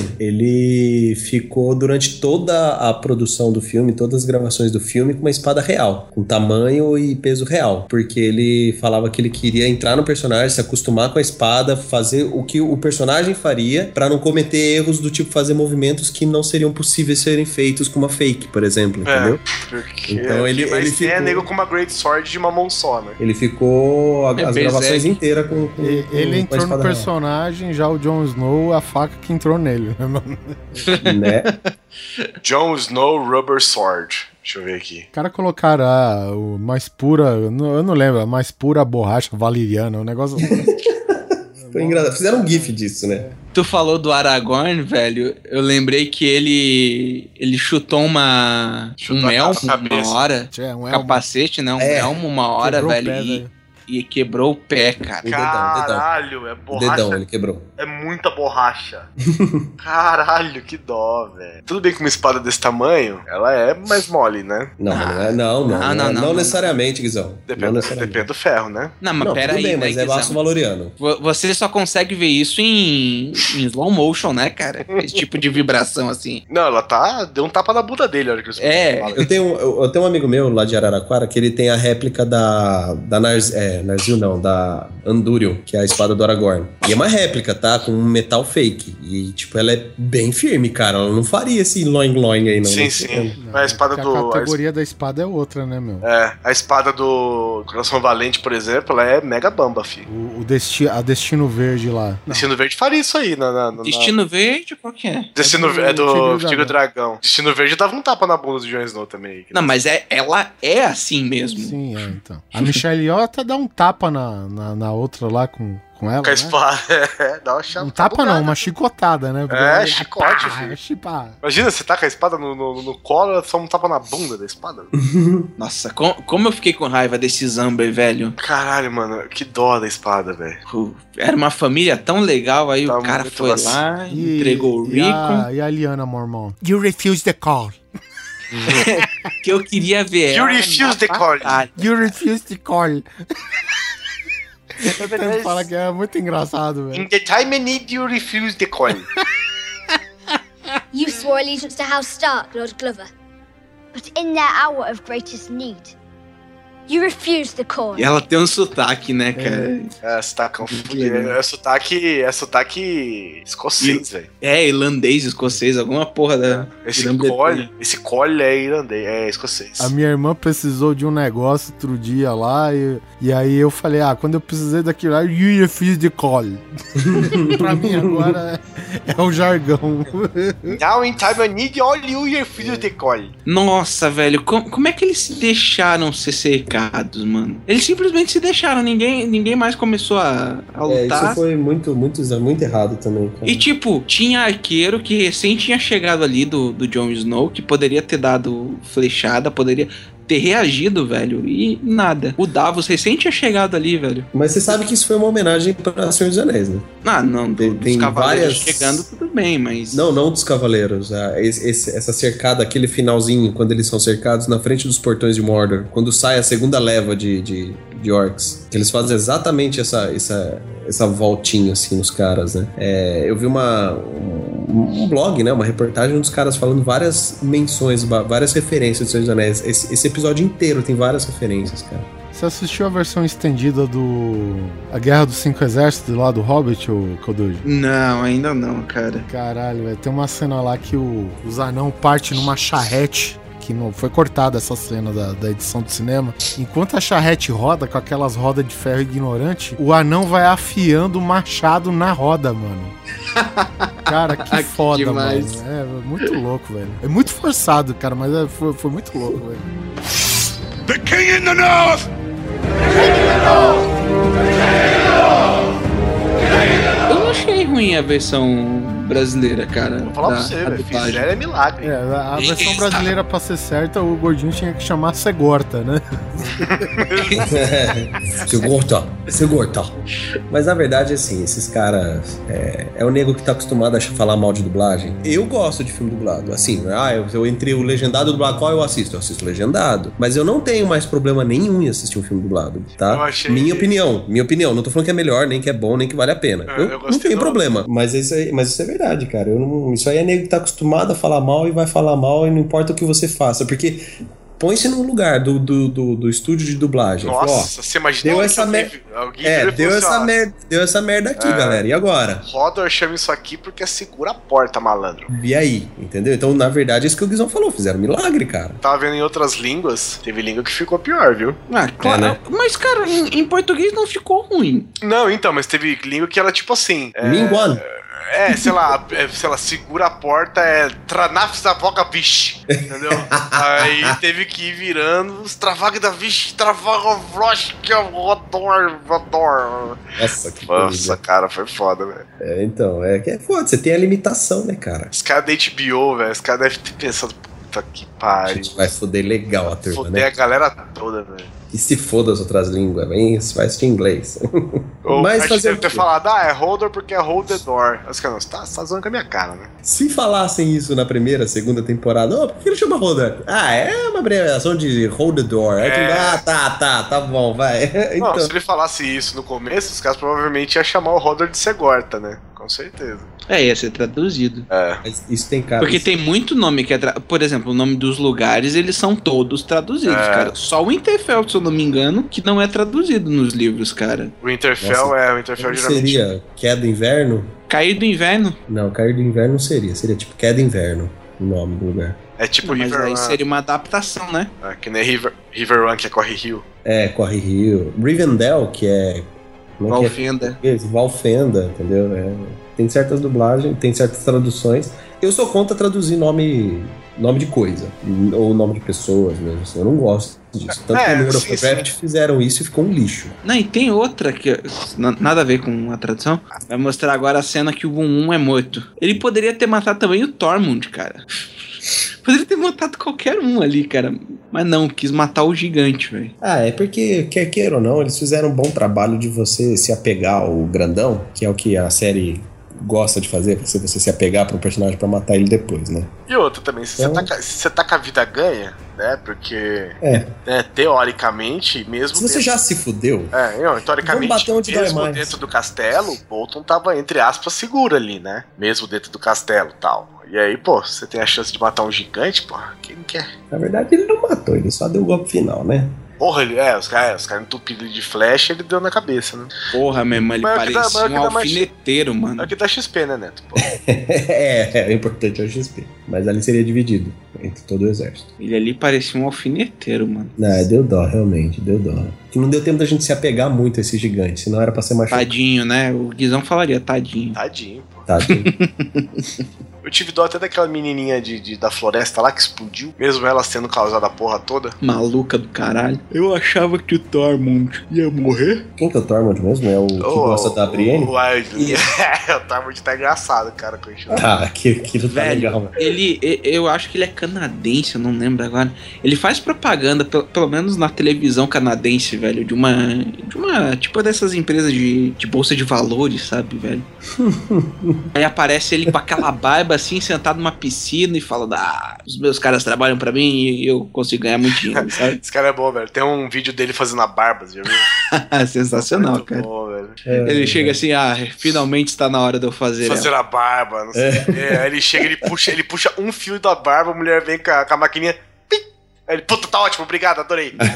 F: ele ficou durante toda a produção do filme, todas as gravações do filme, com uma espada real, com tamanho e peso real. Porque ele falava que ele queria entrar no personagem, se acostumar com a espada, fazer o que o personagem faria, pra não cometer erros do tipo fazer movimentos que não seriam possíveis serem feitos com uma fake, por exemplo, entendeu?
B: Porque
F: Então ele-
B: mas
F: ele
B: tem é
F: ficou-
B: nego com uma Great Sword de uma mão só, né?
F: Ele ficou a-
D: É
F: as
D: Berserk.
F: gravações inteiras com, com,
A: E-
F: com-
A: Ele
F: com a
A: entrou no
F: espada real.
A: personagem, já o Jon Snow, a faca que entrou nele. né, mano?
F: Né?
B: Jon Snow Rubber Sword. Deixa eu ver aqui.
A: O cara colocaram a o mais pura, eu não, eu não lembro, a mais pura borracha valeriana, um negócio
F: Foi engraçado. Fizeram um gif disso, né?
D: Tu falou do Aragorn, velho. Eu lembrei que ele ele chutou uma
H: Chutou
D: um
H: a
D: elmo
H: cabeça.
D: uma hora,
A: É, um elmo.
D: capacete, né? Um
F: É.
D: elmo uma hora,
A: Quebrou o
D: velho,
A: pé,
D: e,
A: velho.
D: e quebrou o pé, cara.
F: O dedão, o dedão.
H: Caralho, é
F: O
H: borracha.
F: dedão, ele quebrou.
H: É muita borracha. Caralho, que dó, velho. Tudo bem que uma espada desse tamanho, ela é mais mole, né?
F: Não, mas não é, não, não,
D: Não,
F: não,
D: não,
F: não,
D: não, não.
F: necessariamente, Guizão. Não
H: Depende,
F: necessariamente.
H: depende do ferro, né?
D: Não, mas
F: Não,
D: pera
F: tudo
D: aí,
F: bem,
D: né,
F: mas é
D: Guizão?
F: vaso valoriano.
D: Vo- Você só consegue ver isso em, em slow motion, né, cara? Esse tipo de vibração assim.
H: Não, ela tá. Deu um tapa na bunda dele, a hora que ele
D: É.
H: fala.
F: Eu tenho, eu, eu tenho um amigo meu lá de Araraquara que ele tem a réplica da, da Narz, é, Narzil não, da Andúril, que é a espada do Aragorn. E é uma réplica, tá? Com um metal fake. E, tipo, ela é bem firme, cara. Ela não faria esse loing-loing aí, não.
H: Sim,
F: Não
H: sim.
F: sei.
H: Mas a espada
A: Porque
H: do.
A: A categoria da espada é outra, né, meu?
H: É, a espada do Coração Valente, por exemplo, ela é mega bamba, filho.
A: O, o desti a Destino Verde lá.
H: Destino Verde faria isso aí na. na, na
D: Destino Verde, qual que é?
H: Destino
A: É do
H: é do
A: Tigre
H: Tigre
A: e
H: Dragão. Destino Verde dava um tapa na bunda do Jon Snow também.
D: Não, mas é, ela é assim mesmo.
A: Sim, é, então. A Michelle Yeoh até dá um tapa na, na, na outra lá com, com ela,
H: Com a
A: né?
H: espada, é, dá uma chave.
A: Um tapa não, uma chicotada, né?
H: É, chicote,
A: Pá,
H: filho.
A: chipá.
H: Imagina, você tá com a espada no, no, no colo, ela só um tapa na bunda da espada.
D: Nossa, com- como eu fiquei com raiva desse Zamber, velho.
H: Caralho, mano, que dó da espada, velho.
D: Pô, Era uma família tão legal, aí
H: Tá
D: o cara
H: muito
D: foi
H: vac-
D: lá,
A: E-
D: entregou o
A: e
D: Rico,
A: a, e a Liana Mormon. You refuse the call.
D: que eu queria ver
H: You
D: ela
H: refuse
D: na
H: the call.
D: batalha.
A: You refuse the call. Ele fala que é muito engraçado, velho.
H: In the time I need you refuse the call.
I: You swore allegiance to House Stark, Lord Glover. But in their hour of greatest need, you refused the call.
D: E ela tem um sotaque, né, cara?
H: É, sotaque, é sotaque, é sotaque escocês, velho.
D: É, irlandês, escocês, alguma porra da...
H: Esse
D: Grã-Bretanha.
H: cole, esse cole é irlandês, é escocês.
A: A minha irmã precisou de um negócio outro dia lá e, e aí eu falei, ah, quando eu precisei daquilo lá, you refuse the call. Pra mim agora é, é o jargão.
H: Now in time I need all you refuse the call.
D: Nossa, velho, com- como é que eles se deixaram ser cercados, mano? Eles simplesmente se deixaram, ninguém, ninguém mais começou a, a
F: É,
D: lutar.
F: isso foi muito, muito, muito errado também, cara.
D: E tipo, tinha arqueiro que recém tinha chegado ali do, do Jon Snow, que poderia ter dado flechada, poderia ter reagido, velho, e nada. O Davos recém tinha chegado ali, velho.
F: Mas você sabe que isso foi uma homenagem pra Senhor dos Anéis, né?
D: Ah, não,
F: Tem-
D: dos
F: tem
D: cavaleiros
F: várias-
D: chegando, tudo bem, mas...
F: Não, não dos cavaleiros. ah, esse- esse- essa cercada, aquele finalzinho, quando eles são cercados na frente dos portões de Mordor, quando sai a segunda leva de, de, de orcs, que eles fazem exatamente essa, essa, essa voltinha, assim, nos caras, né? É, eu vi uma, um, um blog, né? Uma reportagem dos caras falando várias menções, va- várias referências do Senhor dos Anéis. Esse, esse episódio inteiro tem várias referências, cara.
A: Você assistiu a versão estendida do A Guerra dos Cinco Exércitos lá do Hobbit, ou Kodoji?
D: Não, ainda não, cara.
A: Caralho, velho. Tem uma cena lá que o, os anão parte numa charrete. Que não foi cortada essa cena da, da edição do cinema. Enquanto a charrete roda com aquelas rodas de ferro ignorante, o anão vai afiando o machado na roda, mano. Cara, que
D: Que
A: foda,
D: demais.
A: mano. É muito louco, velho. É muito forçado, cara, mas é- foi, foi muito louco, velho.
G: The king in the north!
D: Eu não achei ruim a versão brasileira, cara.
H: Vou falar
D: da-
H: pra você,
D: da
H: velho.
D: dublagem.
H: Fizeram é milagre.
A: É, a, a versão brasileira, pra ser certa, o gordinho tinha que chamar Segorta, né?
F: Segurta, segurta. Mas na verdade, assim, esses caras. É, é o nego que tá acostumado a falar mal de dublagem. Eu gosto de filme dublado. Assim, ah, eu, eu entre o legendado e o dublado, qual eu assisto? Eu assisto legendado. Mas eu não tenho mais problema nenhum em assistir um filme dublado, tá?
H: Eu achei-
F: Minha opinião, minha opinião. Não tô falando que é melhor, nem que é bom, nem que vale a pena.
H: É,
F: eu
H: eu
F: não
H: gostei
F: tenho
H: do-
F: problema. Mas isso, aí, mas isso é verdade, cara. Eu não, isso aí é nego que tá acostumado a falar mal e vai falar mal e não importa o que você faça. Porque põe-se no lugar do, do, do, do estúdio de dublagem. Fala, ó,
H: Nossa, você imagina
F: deu
H: que
F: essa
H: alguém-
F: mer-
H: alguém
F: é,
H: virou e
F: deu
H: falou
F: essa,
H: assim, ó,
F: merda, deu essa merda aqui,
H: É.
F: galera. E agora?
H: Rodor chama isso aqui porque segura a porta, malandro.
F: E aí? Entendeu? Então, na verdade, é isso que o Guizão falou. Fizeram um milagre, cara.
H: Tava vendo em outras línguas, teve língua que ficou pior, viu?
D: Ah, claro.
F: É, né?
D: Mas, cara, em, em português não ficou ruim.
H: Não, então, mas teve língua que era tipo assim. É,
F: Minguan.
H: É, sei lá, é, sei lá, segura a porta, é Tranafs da Voga Vish, entendeu? Aí teve que ir virando os Travag da Vish, Travag Vrosh, que eu adoro, adoro.
F: Nossa, que
H: Nossa,
F: coisa.
H: cara, foi foda, velho.
F: É, então, é que é foda, você tem a limitação, né, cara?
H: Os caras da H B O, velho, os caras devem ter pensado, puta que
F: A
H: pariu.
F: gente vai foder legal a turma,
H: Foder
F: né?
H: a galera toda, velho.
F: E se foda as outras línguas, vem, vai assistir inglês.
H: Ou
F: Mas
H: a gente
F: fazer
H: deve
F: o
H: ter
F: quê?
H: falado, ah, é Holder porque é Hold the Door. Os caras, tá, você tá zoando com a minha cara, né?
F: Se falassem isso na primeira, segunda temporada, oh, por que ele chama Holder? Ah, é uma abreviação de Hold the Door. Aí
H: É.
F: tu, ah, tá, tá, tá bom, vai.
H: Não,
F: Então,
H: se ele falasse isso no começo, os caras provavelmente iam chamar o Holder de Segorta, né? Com certeza.
D: É, ia ser traduzido.
H: É.
F: mas isso tem cara.
D: Porque tem muito nome que é. Tra... Por exemplo, o nome dos lugares, eles são todos traduzidos,
H: É.
D: cara. Só o Winterfell, se eu não me engano, que não é traduzido nos livros, cara.
H: O Winterfell
F: Nossa,
H: é, o Winterfell
F: Como
H: geralmente.
F: seria Queda Inverno?
D: Cair do Inverno.
F: Não, Cair do Inverno não seria. Seria tipo Queda Inverno, o nome do lugar.
H: É tipo
D: Não, mas
H: River
D: aí
H: Run.
D: seria uma adaptação, né?
H: É, que nem River, River Run, que é Corre Rio.
F: É, Corre Rio. Rivendell, que é. Como é que é?
D: Valfenda.
F: Isso, Valfenda, entendeu? É, tem certas dublagens, tem certas traduções. Eu sou contra traduzir nome, nome de coisa, ou nome de pessoas mesmo. Assim, eu não gosto disso. Tanto
H: É,
F: que no World
H: sim,
F: of Warcraft fizeram isso e ficou um lixo.
D: Não, e tem outra que n- nada a ver com a tradução. Vai mostrar agora a cena que o um um é morto. Ele poderia ter matado também o Tormund, cara. Poderia ter matado qualquer um ali, cara. Mas não, quis matar o gigante, velho.
F: Ah, é porque, quer queira ou não, eles fizeram um bom trabalho de você se apegar ao grandão, que é o que a série gosta de fazer, pra você você se apegar para um personagem pra matar ele depois, né?
H: E outra também, se,
F: Então-
H: você, tá, com a- se você tá com a vida ganha, né? Porque,
F: É.
H: né, teoricamente, mesmo.
F: Se você
H: dentro-
F: já se fudeu,
H: É, não, teoricamente,
F: Vamos bater onde dói
H: mesmo
F: mais.
H: dentro do castelo, o Bolton tava, entre aspas, seguro ali, né? Mesmo dentro do castelo e tal. E aí, pô, você tem a chance de matar um gigante, pô, quem não quer?
F: na verdade ele não matou, ele só deu o golpe final, né?
H: Porra, ele, é, os caras os cara entupiram ele de flecha, ele deu na cabeça, né?
D: Porra, meu irmão, ele
H: Mas é o que dá-
D: parecia
H: mas é o que
D: um
H: dá mais-
D: alfineteiro,
H: É
D: mano.
H: o que dá X P, né, Neto? Pô.
F: é, é importante é o X P. Mas ali seria dividido entre todo o exército.
D: Ele ali parecia um alfineteiro, mano.
F: Não, deu dó, realmente, deu dó. Que não deu tempo da gente se apegar muito a esse gigante, senão era pra ser mais
D: Tadinho, né? O Guizão falaria, tadinho.
H: Tadinho, pô.
F: chocado.
H: Eu tive dó até daquela menininha de, de- da floresta lá que explodiu, mesmo ela sendo causada a porra toda.
D: Maluca do caralho. Eu achava que o Tormund ia morrer.
F: Quem que é o Tormund mesmo? É o que
H: Ô,
F: gosta da Brienne?
H: O Wildling. É, o Tormund tá engraçado, cara, com isso.
F: Ah, aquilo, aquilo tá
D: Velho,
F: legal, velho.
D: ele, e- eu acho que ele é canadense, eu não lembro agora. Ele faz propaganda, pelo, pelo menos na televisão canadense, velho, de uma, de uma, tipo dessas empresas de, de bolsa de valores, sabe, velho? Aí aparece ele com aquela barba assim, sentado numa piscina e fala, ah, os meus caras trabalham pra mim e eu consigo ganhar muito dinheiro, sabe?
H: Esse cara é bom, velho. Tem um vídeo dele fazendo a barba, você já viu?
D: Sensacional,
H: Muito
D: cara.
H: bom, velho.
D: Ele chega assim, ah, finalmente está na hora de eu fazer.
H: Fazer
D: ela.
H: a barba, não sei o quê. Aí ele chega, ele puxa, ele puxa um fio da barba, a mulher vem com a, com a maquininha. Pim! Aí ele, puta, tá ótimo, obrigado, adorei. Muito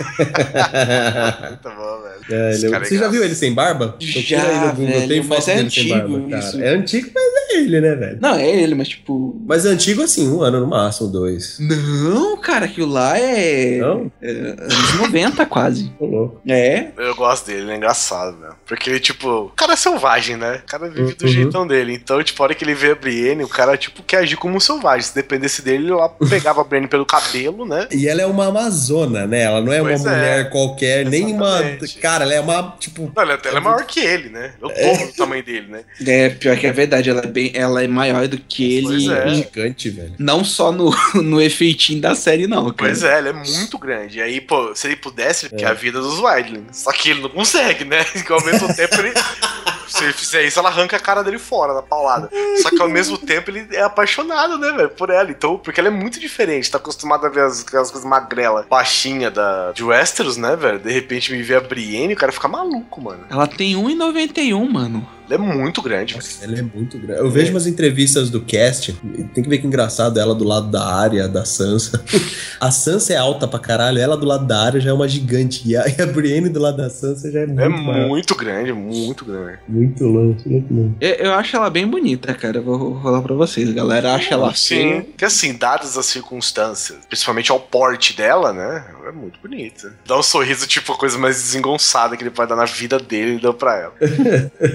H: bom, velho.
F: É,
H: Esse
F: ele-
H: cara é
F: você já viu
H: engraçado.
F: ele sem barba?
D: Já,
F: Procura aí no Google,
D: velho,
F: tem
D: mas
F: foto
D: é
F: dele sem
D: antigo
F: barba, cara.
D: isso.
F: É antigo, mas é ele, né, velho?
D: Não, é ele, mas tipo.
F: Mas é antigo assim, um ano no máximo, dois.
D: Não, cara, aquilo lá é.
F: Não?
D: é anos noventa quase.
F: Tô louco.
D: É.
H: Eu gosto dele, ele é engraçado, velho. Porque ele, tipo, o cara é selvagem, né? O cara vive do
F: Uhum.
H: jeitão dele. Então, tipo, a hora que ele vê a Brienne, o cara, tipo, quer agir como um selvagem. Se dependesse dele, ele lá pegava a Brienne pelo cabelo, né?
F: E ela é uma amazona, né? Ela não é
H: Pois
F: uma
H: é.
F: mulher qualquer, nem uma.
H: Exatamente.
F: Cara, ela é uma, tipo.
H: Não, ela, ela é maior que ele, né? Eu dobro do tamanho dele, né?
D: É, pior que é verdade, ela é, bem, ela é maior do que
H: Pois
D: ele.
H: é.
F: Gigante, velho.
D: Não só no, no efeitinho da série, não, cara.
H: Pois é, ele é muito grande. E aí, pô, se ele pudesse, ele
F: É.
H: quer a vida dos Wildlings. Só que ele não consegue, né? Que ao mesmo tempo ele. Se ele fizer isso, ela arranca a cara dele fora da paulada. Só que ao mesmo tempo ele é apaixonado, né, velho, por ela. Então, porque ela é muito diferente. Tá acostumado a ver as, aquelas coisas magrela, baixinha da, de Westeros, né, velho? De repente me vê a Brienne, o cara fica maluco, mano.
D: Ela tem um e noventa e um, mano.
H: Ela é muito grande, velho.
F: Nossa, ela é muito grande. Eu vejo umas entrevistas do cast, tem que ver que engraçado ela do lado da Arya, da Sansa. A Sansa é alta pra caralho, ela do lado da Arya já é uma gigante. E a, e a Brienne do lado da Sansa já é muito
H: É
F: maior.
H: muito grande, muito grande.
F: Muito longe, muito longe.
D: Eu, eu acho ela bem bonita, cara. Eu Vou falar pra vocês. A galera acha ela feia.
H: Sim, que assim, dadas as circunstâncias, principalmente ao porte dela, né? Ela é muito bonita. Dá um sorriso, tipo, a coisa mais desengonçada que ele pode dar na vida dele, ele deu pra ela.
F: Muito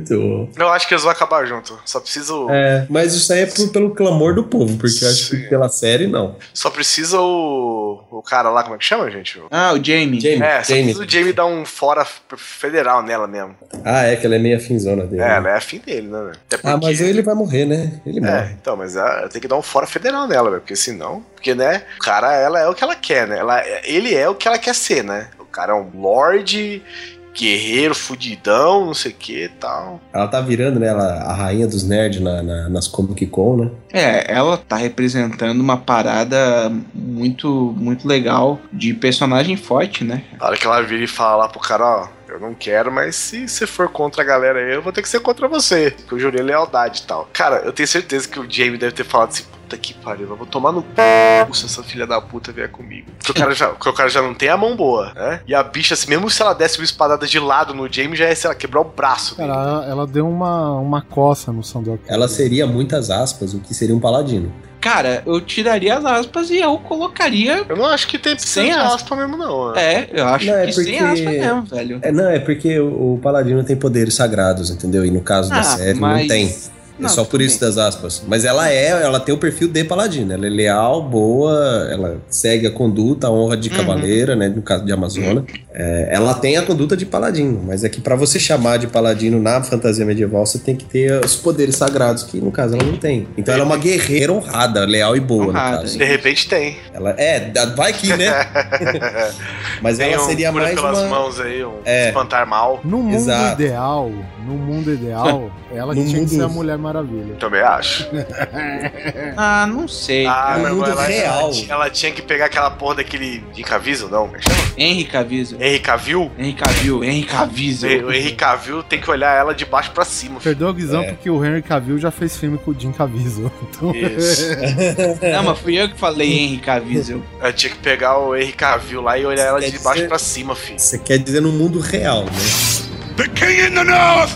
F: Muito bom.
H: Eu acho que eles vão acabar junto. Só precisa o.
F: É, mas isso aí é por- pelo clamor do povo, porque eu acho que
H: Sim.
F: pela série, não.
H: Só precisa o. O cara lá, como é que chama, gente? O-
D: Ah, o Jamie.
F: Jamie,
H: É, só
F: Jamie.
H: precisa o Jamie dar um fora f- federal nela mesmo.
F: Ah, é que ela é meio afinzona dele.
H: É,
F: né?
H: ela é afim dele, né, velho? Até
F: Ah,
H: porque-
F: mas ele vai morrer, né? Ele
H: É,
F: morre.
H: então, mas ela tem que dar um fora federal nela, velho. Porque senão. Porque, né? O cara, ela é o que ela quer, né? Ela, ele é o que ela quer ser, né? O cara é um lorde, guerreiro, fudidão, não sei o que e tal.
F: Ela tá virando, né? Ela, a rainha dos nerds na, na- nas Comic Con, né?
D: É, ela tá representando uma parada muito, muito legal de personagem forte, né?
H: Na hora que ela vira e fala lá pro cara, ó, eu não quero, mas se você for contra a galera aí, eu vou ter que ser contra você. Porque eu jurei lealdade e tal. Cara, eu tenho certeza que o Jamie deve ter falado assim, puta que pariu, eu vou tomar no c... se essa filha da puta vier comigo. Porque o cara já, porque o cara já não tem a mão boa, né? E a bicha, assim, mesmo se ela desse uma espadada de lado no Jamie, já ia, sei lá, quebrar o braço dele.
A: Cara, ela, ela deu uma, uma coça no Sandor.
F: Ela seria, muitas aspas, o que seria um paladino.
D: Cara, eu tiraria as aspas e eu colocaria.
H: Eu não acho que tem
D: Sem
H: sem
D: aspa.
H: aspa mesmo, não. né?
D: É, eu acho
F: Não, é
D: que sem
F: porque-
D: aspas mesmo, velho.
F: É, não, é porque o, o paladino tem poderes sagrados, entendeu? E no caso da
D: Ah,
F: série
D: mas-
F: não tem. É
D: Não,
F: só por
D: tudo
F: isso
D: bem.
F: das aspas. Mas ela é, ela tem o perfil de paladina. Ela é leal, boa, ela segue a conduta, a honra de
D: Uhum.
F: cavaleira, né? No caso de Amazona. É, ela tem a conduta de paladino, mas é que pra você chamar de paladino na fantasia medieval, você tem que ter os poderes sagrados, que no caso ela não tem. Então ela é uma guerreira honrada, leal e boa,
D: Honrada,
F: no caso.
H: De repente tem.
F: Ela, é, vai que, né? Mas
H: Tem
F: ela
H: um
F: seria
H: cura
F: mais
H: pelas
F: uma...
H: mãos aí, um
F: É.
H: espantar mal.
A: No mundo
F: Exato.
A: ideal, no mundo ideal, ela
F: No
A: tinha
F: mundo-
A: que ser a Mulher Maravilha.
H: Também acho.
D: Ah, não sei.
H: Ah,
F: no
H: meu
F: mundo
H: irmão, ela,
F: real.
H: ela, tinha- ela tinha que pegar aquela porra daquele Henry Cavill, não? Como é que chama?
D: Henry Cavill.
H: Henry Cavill?
D: Henry Cavill, Henry Cavill.
H: O Henry Cavill tem que olhar ela de baixo pra cima. filho.
A: Perdeu a visão
F: É.
A: porque o Henry Cavill já fez filme com o Jim Caviezel. Então,
H: Isso.
D: Não, mas fui eu que falei Henry Cavill.
H: Ela tinha que pegar o Henry Cavill lá e olhar ela de
F: Quer
H: baixo
F: dizer-
H: pra cima, filho.
F: Você quer dizer no mundo real, né?
G: The king in the north!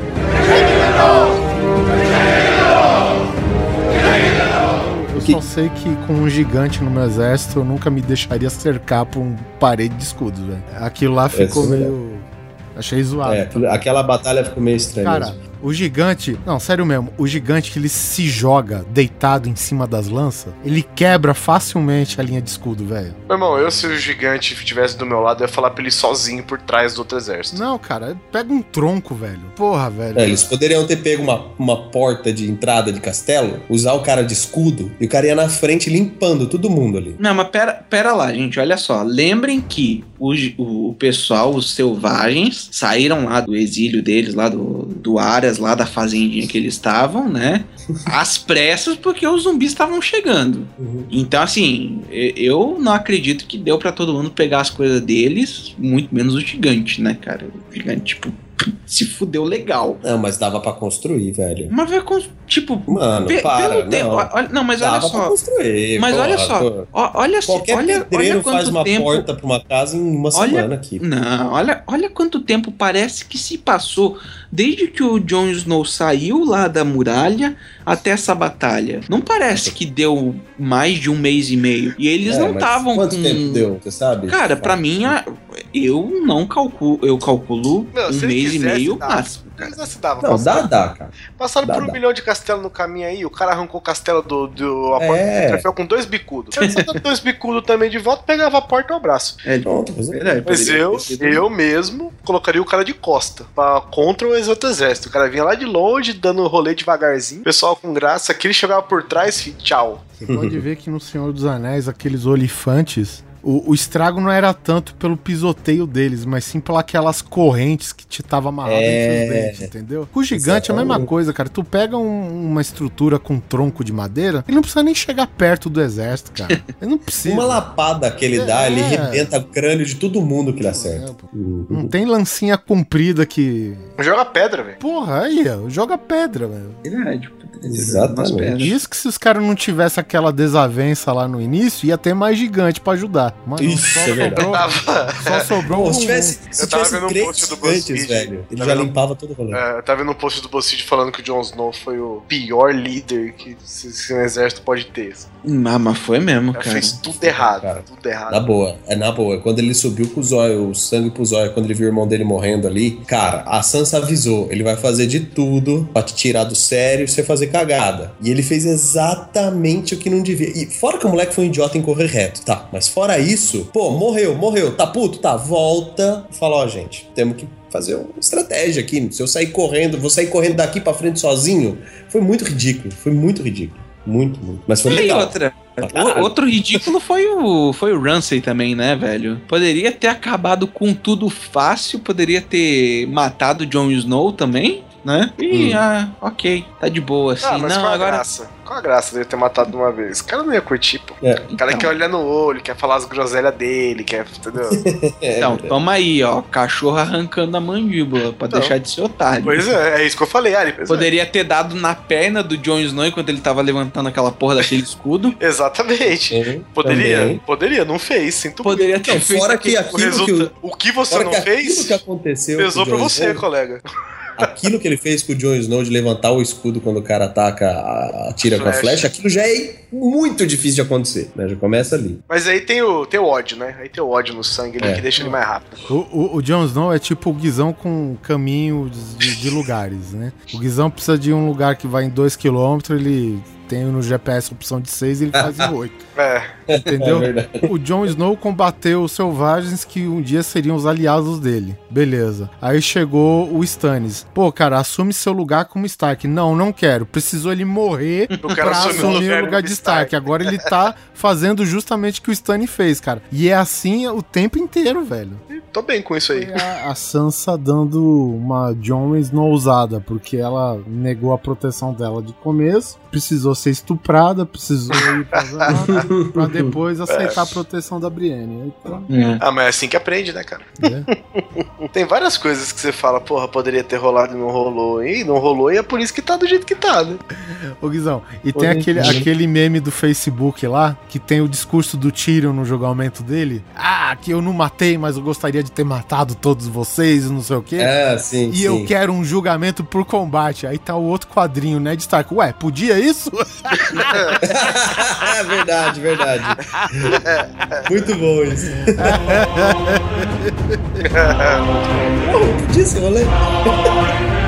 A: eu só sei que com um gigante no meu exército eu nunca me deixaria cercar por um parede de escudos, velho. Aquilo lá ficou
F: isso é
A: meio. Achei zoado.
F: É, aquilo- aquela batalha ficou meio estranha.
A: Cara,
F: mesmo.
A: o gigante. Não, sério mesmo. O gigante que ele se joga deitado em cima das lanças, ele quebra facilmente a linha de escudo, velho.
H: Meu irmão, eu se o gigante estivesse do meu lado, eu ia falar pra ele sozinho por trás do outro exército.
A: Não, cara, pega um tronco, velho. Porra, velho.
F: É, eles poderiam ter pego uma, uma porta de entrada de castelo, usar o cara de escudo, e o cara ia na frente limpando todo mundo ali.
D: Não, mas pera, pera lá, gente, olha só. Lembrem que o, o, o pessoal, os selvagens, saíram lá do exílio deles, lá do, do Aras, lá da fazendinha que eles estavam, né? Às pressas, porque os zumbis estavam chegando.
F: Uhum.
D: Então, assim, e- eu não acredito que deu pra todo mundo pegar as coisas deles, muito menos o gigante, né, cara? O gigante, tipo, se fudeu legal.
F: Não, mas dava pra construir, velho.
D: Mas vai com. Tipo,
F: Mano,
D: pe-
F: para,
D: pelo tempo.
F: não.
D: Olha, não, mas olha
F: Dava pra
D: só.
F: construir.
D: Mas
F: porra,
D: olha só.
F: pô.
D: ó- Olha só.
F: Qualquer
D: Olha,
F: pedreiro
D: olha quanto
F: faz uma
D: tempo.
F: porta pra uma casa em uma
D: Olha-
F: semana aqui.
D: Não, olha, olha quanto tempo parece que se passou desde que o Jon Snow saiu lá da muralha até essa batalha. Não parece que deu mais de um mês e meio. E eles
F: É,
D: não
F: mas
D: estavam com.
F: Quanto tempo deu, você sabe?
D: Cara, pra mim, a- eu não calculo. Eu calculo
H: Meu,
D: um
H: se ele
D: mês e
H: quisesse,
D: meio
H: dava.
D: máximo.
H: Se quisesse, dava.
F: Não, dá,
H: Passaram-
F: dá, cara.
H: Passaram
F: Dá,
H: por um
F: dá.
H: milhão de castelo no caminho aí, o cara arrancou o castelo do, do a porta
F: É.
H: do troféu com dois bicudos. Se ele dois bicudos também de volta, pegava a porta e o braço.
D: É,
F: Pronto, mas-
D: verdade,
H: Mas
D: poderia
H: eu,
D: ter sido-
H: eu mesmo colocaria o cara de costa pra, contra o outro exército. O cara vinha lá de longe, dando rolê devagarzinho. O pessoal com graça, aquele chegava por trás, filho, tchau.
A: Você pode ver que no Senhor dos Anéis, aqueles olifantes, o, o estrago não era tanto pelo pisoteio deles, mas sim pelas aquelas correntes que te tava amarrado
F: É.
A: entre os dentes, entendeu? O gigante é a mesma
F: Exatamente.
A: coisa, cara. Tu pega um- uma estrutura com tronco de madeira, ele não precisa nem chegar perto do exército, cara. Ele não precisa.
F: Uma lapada que ele dá, ele
A: É.
F: arrebenta o crânio de todo mundo que ele acerta.
A: É, pô.
F: Uhum.
A: Não tem lancinha comprida que...
H: Joga pedra, velho.
A: Porra, aí, ó, joga pedra, velho.
D: Verdade, poderia ter
F: Exatamente.
D: umas pedras.
A: Isso que se os caras não tivessem aquela desavença lá no início, ia ter mais gigante pra ajudar. Mas não,
F: Isso,
A: só
F: é verdade.
A: sobrou,
H: Tava,
A: só sobrou
F: Pô,
A: um.
F: se tivesse, se
H: Eu tava
F: tivesse
H: vendo um
F: três
H: post do
F: gigantes,
H: BuzzFeed.
F: velho, ele
H: Tá
F: já
H: vendo?
F: limpava todo o rolê.
H: é, eu tava vendo um post do BuzzFeed falando que o Jon Snow foi o pior líder que esse, esse exército pode ter.
D: Ah, mas foi mesmo,
H: Ela
D: cara.
H: fez tudo errado,
F: Cara,
H: tudo errado.
F: Na boa, é na boa. Quando ele subiu com o zóio, o sangue pro zóio, quando ele viu o irmão dele morrendo ali, cara, a Sansa avisou, ele vai fazer de tudo pra te tirar do sério e você fazer cagada. E ele fez exatamente o que não devia. E fora que o moleque foi um idiota em correr reto, tá, mas fora isso, pô, morreu, morreu, tá puto, tá, volta, fala, ó, gente, temos que fazer uma estratégia aqui, se eu sair correndo, vou sair correndo daqui pra frente sozinho, foi muito ridículo, foi muito ridículo, muito, muito, mas foi
D: E
F: legal.
D: outra, o, outro ridículo foi o, foi o Ramsay também, né, velho? Poderia ter acabado com tudo fácil, poderia ter matado o Jon Snow também, né? E,
F: Hum.
D: ah, ok, tá de boa, assim.
H: Ah, mas
D: não,
H: qual a
D: agora...
H: graça? Qual a graça dele ter matado de uma vez? O cara não ia curtir, pô.
F: É.
H: O cara
D: Então.
H: quer olhar no olho, quer falar as groselhas dele, quer. Entendeu?
D: Então, toma aí, ó, cachorro arrancando a mandíbula pra
H: Então.
D: deixar de ser otário.
H: Pois é, é isso que eu falei, Ari. Pois é.
D: Poderia ter dado na perna do Jon Snow enquanto ele tava levantando aquela porra daquele escudo.
H: Exatamente.
F: Uhum,
H: Poderia,
F: também.
H: poderia, não fez. Sinto
D: Poderia ter
F: Não,
D: feito
F: fora que
H: muito. O,
F: aquilo que
H: resulta...
F: o,
H: o que você
F: fora
H: não
F: que aquilo
H: fez
F: que aconteceu
H: pesou
F: com o
H: pra
F: Jon
H: você,
F: Snow,
H: colega.
F: aquilo que ele fez com o Jon Snow de levantar o escudo quando o cara ataca, a- atira com a
H: Flecha.
F: flecha, aquilo já é muito difícil de acontecer, né? Já começa ali.
H: Mas aí tem o, tem o ódio, né? Aí tem o ódio no sangue ali
F: É.
H: que deixa ele mais rápido.
A: O, o, o Jon Snow é tipo o Guizão com caminho de, de lugares, né? O Guizão precisa de um lugar que vai em dois quilômetros, ele tem no G P S a opção de seis e ele faz em oito.
H: É.
A: Entendeu?
F: É verdade.
A: O Jon Snow combateu os selvagens que um dia seriam os aliados dele. Beleza. Aí chegou o Stannis. Pô, cara, assume seu lugar como Stark. Não, não quero. Precisou ele morrer
H: O cara
A: pra
H: assumiu
A: assumir
H: o
A: o
H: lugar
A: lugar,
H: do
A: de Stark.
H: Stark.
A: Agora ele tá fazendo justamente o que o Stannis fez, cara. E é assim o tempo inteiro, velho.
H: Tô bem com isso aí.
A: Foi a, a Sansa dando uma Jon Snowzada, porque ela negou a proteção dela de começo, precisou ser estuprada, precisou ir pra, pra depois aceitar a proteção da Brienne. Então,
H: Ah, mas é assim que aprende, né, cara?
A: é.
H: Tem várias coisas que você fala, porra, poderia ter rolado e não rolou. E não rolou e é por isso que tá do jeito que tá, né?
A: Ô Guizão, e tem aquele, aquele meme do Facebook lá, que tem o discurso do Tyrion no julgamento dele. Ah, que eu não matei, mas eu gostaria de ter matado todos vocês, não sei o quê.
F: É, sim,
A: E
F: sim.
A: eu quero um julgamento por combate. Aí tá o outro quadrinho, né, de Stark. Ué, podia isso?
F: É verdade, verdade. Muito bom isso. Pô, podia ser rolê.